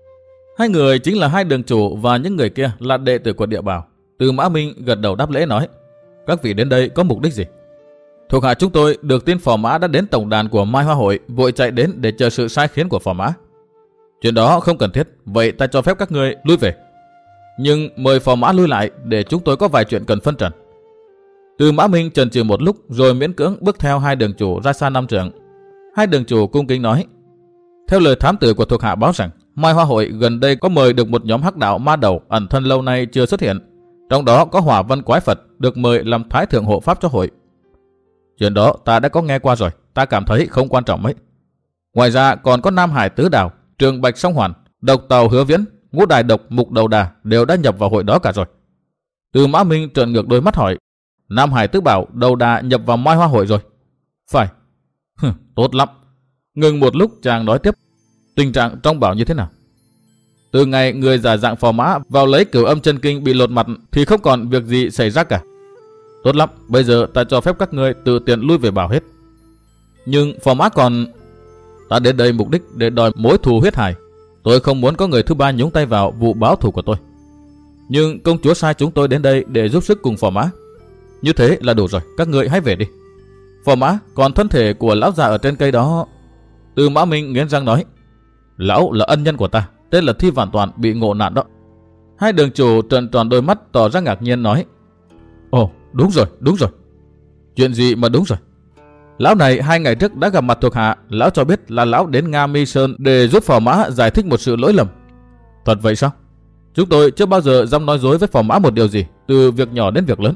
2 người chính là 2 đường chủ và những người kia là đệ tử của Địa Bảo. Từ Mã Minh gật đầu đáp lễ nói: Các vị đến đây có mục đích gì? Thuộc hạ chúng tôi được tin phò mã đã đến tổng đàn của Mai Hoa Hội, vội chạy đến để chờ sự sai khiến của phò mã. Chuyện đó không cần thiết, vậy ta cho phép các ngươi lui về. Nhưng mời phò mã lui lại để chúng tôi có vài chuyện cần phân trần. Từ Mã Minh chần chừ một lúc rồi miễn cưỡng bước theo 2 đường chủ ra xa 5 trượng. 2 đường chủ cung kính nói: Theo lời thám tử của thuộc hạ báo rằng, Mai Hoa Hội gần đây có mời được một nhóm hắc đạo ma đầu ẩn thân lâu nay chưa xuất hiện. Trong đó có Hỏa Vân Quái Phật được mời làm thái thượng hộ pháp cho hội. Chuyện đó ta đã có nghe qua rồi, ta cảm thấy không quan trọng mấy. Ngoài ra còn có Nam Hải Tứ Đào, Trường Bạch Song Hoàn, Độc Tàu Hứa Viễn, Ngũ Đài Độc Mục Đầu Đà đều đã nhập vào hội đó cả rồi. Từ Mã Minh trợn ngược đôi mắt hỏi: Nam Hải Tứ Bảo, Đầu Đà nhập vào Mai Hoa Hội rồi? Phải. Tốt lắm. Ngừng một lúc chàng nói tiếp: Tình trạng trong bảo như thế nào? Từ ngày người giả dạng phò mã vào lấy Cửu Âm Chân Kinh bị lột mặt thì không còn việc gì xảy ra cả. Tốt lắm, bây giờ ta cho phép các ngươi tự tiện lui về bảo hết. Nhưng phò mã còn... Ta đến đây mục đích để đòi mối thù huyết hải. Tôi không muốn có người thứ ba nhúng tay vào vụ báo thù của tôi. Nhưng công chúa sai chúng tôi đến đây để giúp sức cùng phò mã. Như thế là đủ rồi, các ngươi hãy về đi. Phò mã, còn thân thể của lão già ở trên cây đó... Từ Mã Minh nghiến răng nói: Lão là ân nhân của ta, tên là Thi Vạn Toàn bị ngộ nạn đó. 2 đường chủ trợn tròn đôi mắt tỏ ra ngạc nhiên nói: Ồ, đúng rồi. Chuyện gì mà đúng rồi? Lão này 2 ngày trước đã gặp mặt thuộc hạ, lão cho biết là lão đến Nga Mi Sơn để giúp phò mã giải thích một sự lỗi lầm. Thật vậy sao? Chúng tôi chưa bao giờ dám nói dối với phò mã một điều gì, từ việc nhỏ đến việc lớn.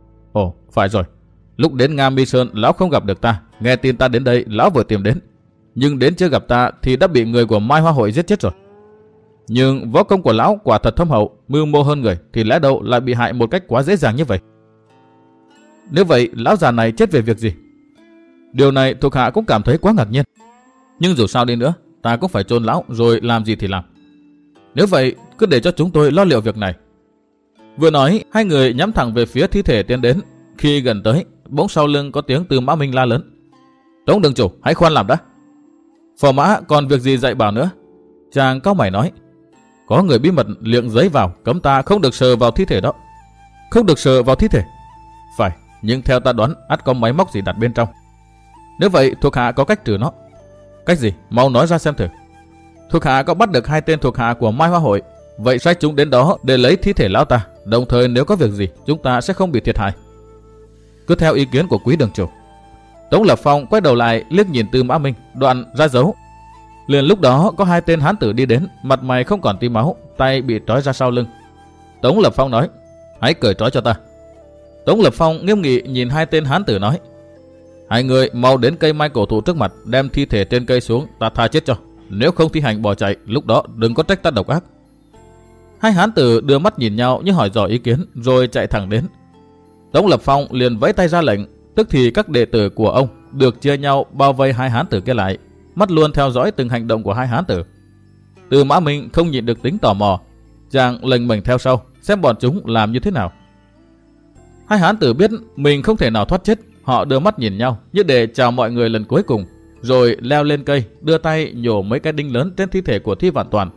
Ồ, phải rồi. Lúc đến Nga Mi Sơn lão không gặp được ta, nghe tin ta đến đây lão vừa tìm đến. nhưng đến chưa gặp ta thì đã bị người của Mai Hoa hội giết chết rồi. Nhưng võ công của lão quả thật thâm hậu, mưu mô hơn người, thì lẽ đâu lại bị hại một cách quá dễ dàng như vậy? Nếu vậy, lão già này chết về việc gì? Điều này thuộc hạ cũng cảm thấy quá ngạc nhiên. Nhưng dù sao đi nữa, ta cũng phải chôn lão rồi làm gì thì làm. Nếu vậy, cứ để cho chúng tôi lo liệu việc này. Vừa nói, hai người nhắm thẳng về phía thi thể tiến đến. Khi gần tới, bỗng sau lưng có tiếng từ Mã Minh la lớn: Tống đường chủ, hãy khoan làm đã. Phò mã còn việc gì dạy bảo nữa? Chàng cau mày nói: Có người bí mật liệng giấy vào, cấm ta không được sờ vào thi thể đó. Không được sờ vào thi thể? Phải, nhưng theo ta đoán ắt có máy móc gì đặt bên trong. Nếu vậy, thuộc hạ có cách trừ nó. Cách gì? Mau nói ra xem thử. Thuộc hạ có bắt được 2 tên thuộc hạ của Mai Hoa hội, vậy sai chúng đến đó để lấy thi thể lão ta. Đồng thời nếu có việc gì, chúng ta sẽ không bị thiệt hại. Cứ theo ý kiến của quý đường chủ. Tống Lập Phong quay đầu lại liếc nhìn Tư Mã Minh, đoạn ra dấu. Liền lúc đó có 2 tên hán tử đi đến, mặt mày không còn tí máu, tay bị trói ra sau lưng. Tống Lập Phong nói: Hãy cởi trói cho ta. Tống Lập Phong nghiêm nghị nhìn 2 tên hán tử nói: Hai người mau đến cây mai cổ thụ trước mặt, đem thi thể trên cây xuống, ta tha chết cho. Nếu không thi hành bỏ chạy, lúc đó đừng có trách ta độc ác. 2 hán tử đưa mắt nhìn nhau như hỏi dò ý kiến, rồi chạy thẳng đến. Tống Lập Phong liền vẫy tay ra lệnh, tức thì các đệ tử của ông được chia nhau bao vây 2 hán tử kia lại, mắt luôn theo dõi từng hành động của 2 hán tử. Từ Mã Minh không nhịn được tính tò mò, chàng lềnh mềnh theo sau xem bọn chúng làm như thế nào. 2 hán tử biết mình không thể nào thoát chết, họ đưa mắt nhìn nhau như để chào mọi người lần cuối cùng, rồi leo lên cây, đưa tay nhổ mấy cái đinh lớn trên thi thể của Thi Vạn Toàn.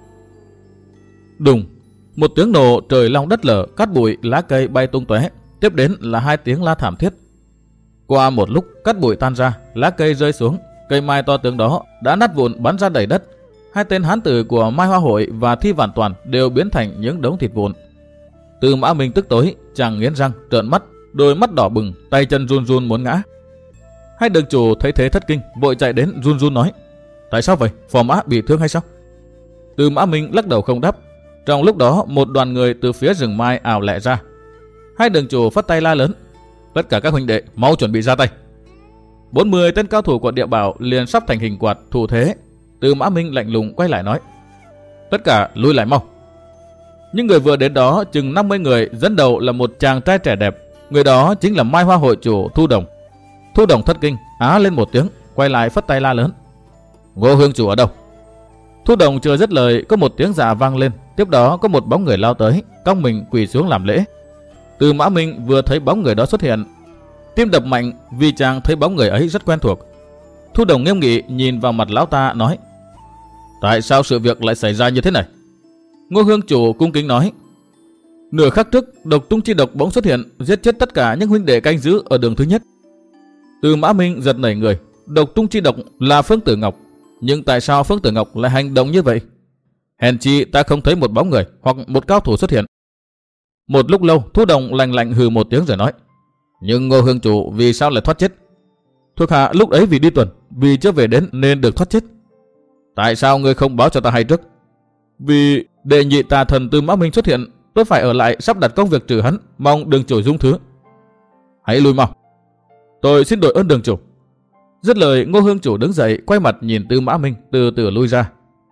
Đùng, một tiếng nổ trời long đất lở, cát bụi lá cây bay tung tóe, tiếp đến là 2 tiếng la thảm thiết. Qua một lúc, cát bụi tan ra, lá cây rơi xuống, cây mai to tướng đó đã nát vụn bắn ra đầy đất. 2 tên hán tử của Mai Hoa hội và Thi Vạn Toàn đều biến thành những đống thịt vụn. Từ Mã Minh tức tối, chàng nghiến răng, trợn mắt, đôi mắt đỏ bừng, tay chân run run muốn ngã. 2 đường chủ thấy thế thất kinh, vội chạy đến run run nói: Tại sao vậy? Phò mã bị thương hay sao? Từ Mã Minh lắc đầu không đáp. Trong lúc đó, một đoàn người từ phía rừng mai ảo lẹ ra. 2 đường chủ phất tay la lớn: Tất cả các huynh đệ mau chuẩn bị ra tay. 40 tên cao thủ của Địa Bảo liền sắp thành hình quạt thủ thế. Từ Mã Minh lạnh lùng quay lại nói: Tất cả lui lại mau. Những người vừa đến đó chừng 50 người, dẫn đầu là một chàng trai trẻ đẹp. Người đó chính là Mai Hoa hội chủ Thu Đồng. Thu Đồng thất kinh, á lên một tiếng, quay lại phất tay la lớn: Ngô Hương chủ ở đâu? Thu Đồng chưa dứt lời, có một tiếng dạ vang lên. Tiếp đó có một bóng người lao tới, cong mình quỳ xuống làm lễ. Từ Mã Minh vừa thấy bóng người đó xuất hiện, tim đập mạnh vì chàng thấy bóng người ấy rất quen thuộc. Thu Đồng nghiêm nghị nhìn vào mặt lão ta nói: Tại sao sự việc lại xảy ra như thế này? Ngô Hương chủ cung kính nói: Nửa khắc trước, độc tung chi độc bỗng xuất hiện, giết chết tất cả những huynh đệ canh giữ ở đường thứ nhất. Từ Mã Minh giật nảy người. Độc tung chi độc là Phương Tử Ngọc, nhưng tại sao Phương Tử Ngọc lại hành động như vậy? Hèn chi ta không thấy một bóng người hoặc một cao thủ xuất hiện. Một lúc lâu, Thu Đồng lạnh lạnh hừ một tiếng rồi nói: Nhưng Ngô Hương chủ vì sao lại thoát chết? Thuộc hạ lúc ấy vì đi tuần, vì chưa về đến nên được thoát chết. Tại sao ngươi không báo cho ta hay trước? Vì đệ nhị tà thần Từ Mã Minh xuất hiện, tôi phải ở lại sắp đặt công việc trừ hắn, mong đường chủ dung thứ. Hãy lui mau. Tôi xin đội ơn đường chủ. Dứt lời, Ngô Hương chủ đứng dậy, quay mặt nhìn Tư Mã Minh, từ từ lui ra.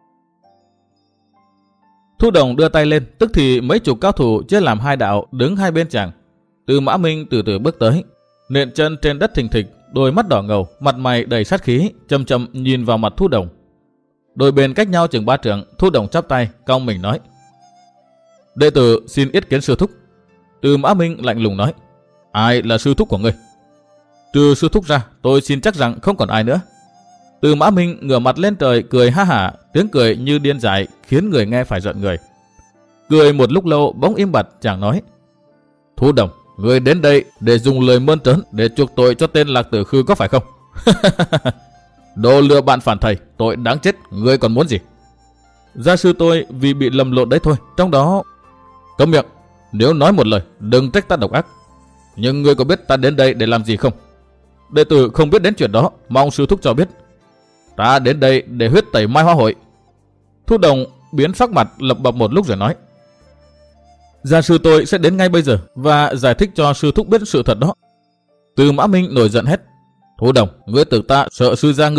Thu Đồng đưa tay lên, tức thì mấy chục cao thủ chia làm 2 đạo đứng hai bên chàng. Tư Mã Minh từ từ bước tới, nện chân trên đất thình thịch, đôi mắt đỏ ngầu, mặt mày đầy sát khí, chầm chậm nhìn vào mặt Thu Đồng. Đôi bên cách nhau chừng 3 trượng, Thu Đồng chắp tay, cong mình nói: Đệ tử xin yết kiến sư thúc. Tư Mã Minh lạnh lùng nói: Ai là sư thúc của ngươi? Trừ sư thúc ra, tôi xin chắc rằng không còn ai nữa. Tư Mã Minh ngửa mặt lên trời cười ha hả, tiếng cười như điên dại khiến người nghe phải giận người. Cười một lúc lâu bỗng im bặt, chàng nói: Thu Đồng, ngươi đến đây để dùng lời mơn trớn để chuộc tội cho tên Lạc Tử Khư có phải không? Đồ lừa bạn phản thầy, tội đáng chết, ngươi còn muốn gì? Gia sư tôi vì bị lầm lộn đấy thôi, trong đó... Câm miệng, nếu nói một lời, đừng trách ta độc ác. Nhưng ngươi có biết ta đến đây để làm gì không? Đệ tử không biết đến chuyện đó, mong sư thúc cho biết. Ta đến đây để huyết tẩy Mai Hoa hội. Thu Đồng biến sắc mặt lập bập một lúc rồi nói: Gia sư tôi sẽ đến ngay bây giờ và giải thích cho sư thúc biết sự thật đó. Từ Mã Minh nổi giận hét: Thu Đồng, ngươi tưởng ta sợ sư gia ngươi sao?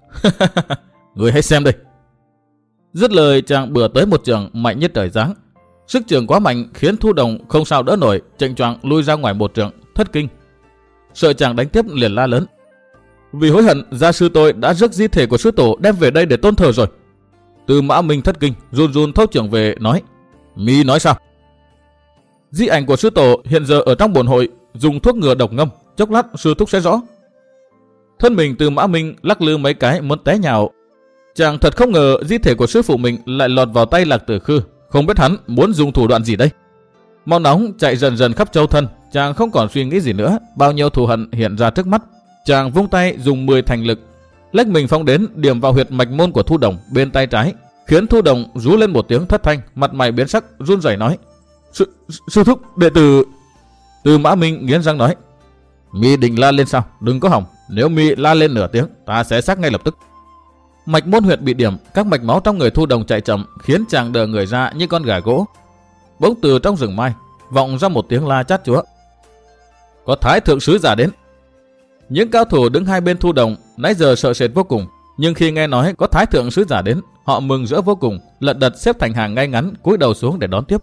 Người hãy xem đây. Dứt lời chàng bừa tới một trường mạnh nhất trời giáng. Sức trường quá mạnh khiến Thu Đồng không sao đỡ nổi, chệnh choạng lui ra ngoài một trường, thất kinh. Sợ chàng đánh tiếp liền la lớn: Vì hối hận, gia sư tôi đã rước di thể của sư tổ đem về đây để tôn thờ rồi. Tư Mã Minh thất kinh, run run thốc trưởng về nói: Mi nói sao? Di ảnh của sư tổ hiện giờ ở trong bổn hội, dùng thuốc ngừa độc ngâm, chốc lát sư thúc sẽ rõ. Thân mình Tư Mã Minh lắc lư mấy cái muốn té nhào. Chàng thật không ngờ di thể của sư phụ mình lại lọt vào tay Lạc Tử Khư, không biết hắn muốn dùng thủ đoạn gì đây. Máu nóng chạy dần dần khắp châu thân, chàng không còn suy nghĩ gì nữa, bao nhiêu thù hận hiện ra trước mắt. Chàng vung tay dùng 10 thành lực, lách mình phóng đến điểm vào huyệt mạch môn của Thu Đồng bên tay trái, khiến Thu Đồng rú lên một tiếng thất thanh, mặt mày biến sắc, run rẩy nói: Sư thúc, đệ tử. Tư Mã Minh nghiến răng nói: Mi định la lên sao? Đừng có hỏng, nếu Mi la lên nửa tiếng, ta sẽ xác ngay lập tức. Mạch môn huyệt bị điểm, các mạch máu trong người Thu Đồng chạy chậm, khiến chàng đờ người ra như con gà gỗ. Bỗng từ trong rừng mai vọng ra một tiếng la chát chúa: Có Thái thượng sứ giả đến. Những cao thủ đứng hai bên Thu Đồng nãy giờ sợ sệt vô cùng, nhưng khi nghe nói có Thái thượng sứ giả đến, họ mừng rỡ vô cùng, lật đật xếp thành hàng ngay ngắn, cúi đầu xuống để đón tiếp.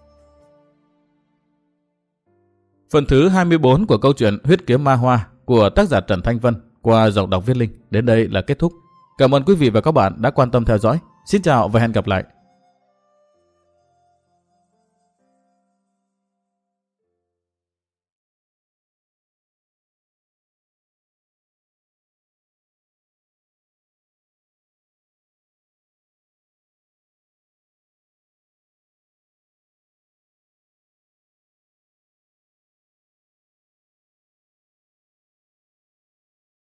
Phần thứ 24 của câu chuyện Huyết Kiếm Ma Hoa của tác giả Trần Thanh Vân qua giọng đọc Viết Linh đến đây là kết thúc. Cảm ơn quý vị và các bạn đã quan tâm theo dõi. Xin chào và hẹn gặp lại.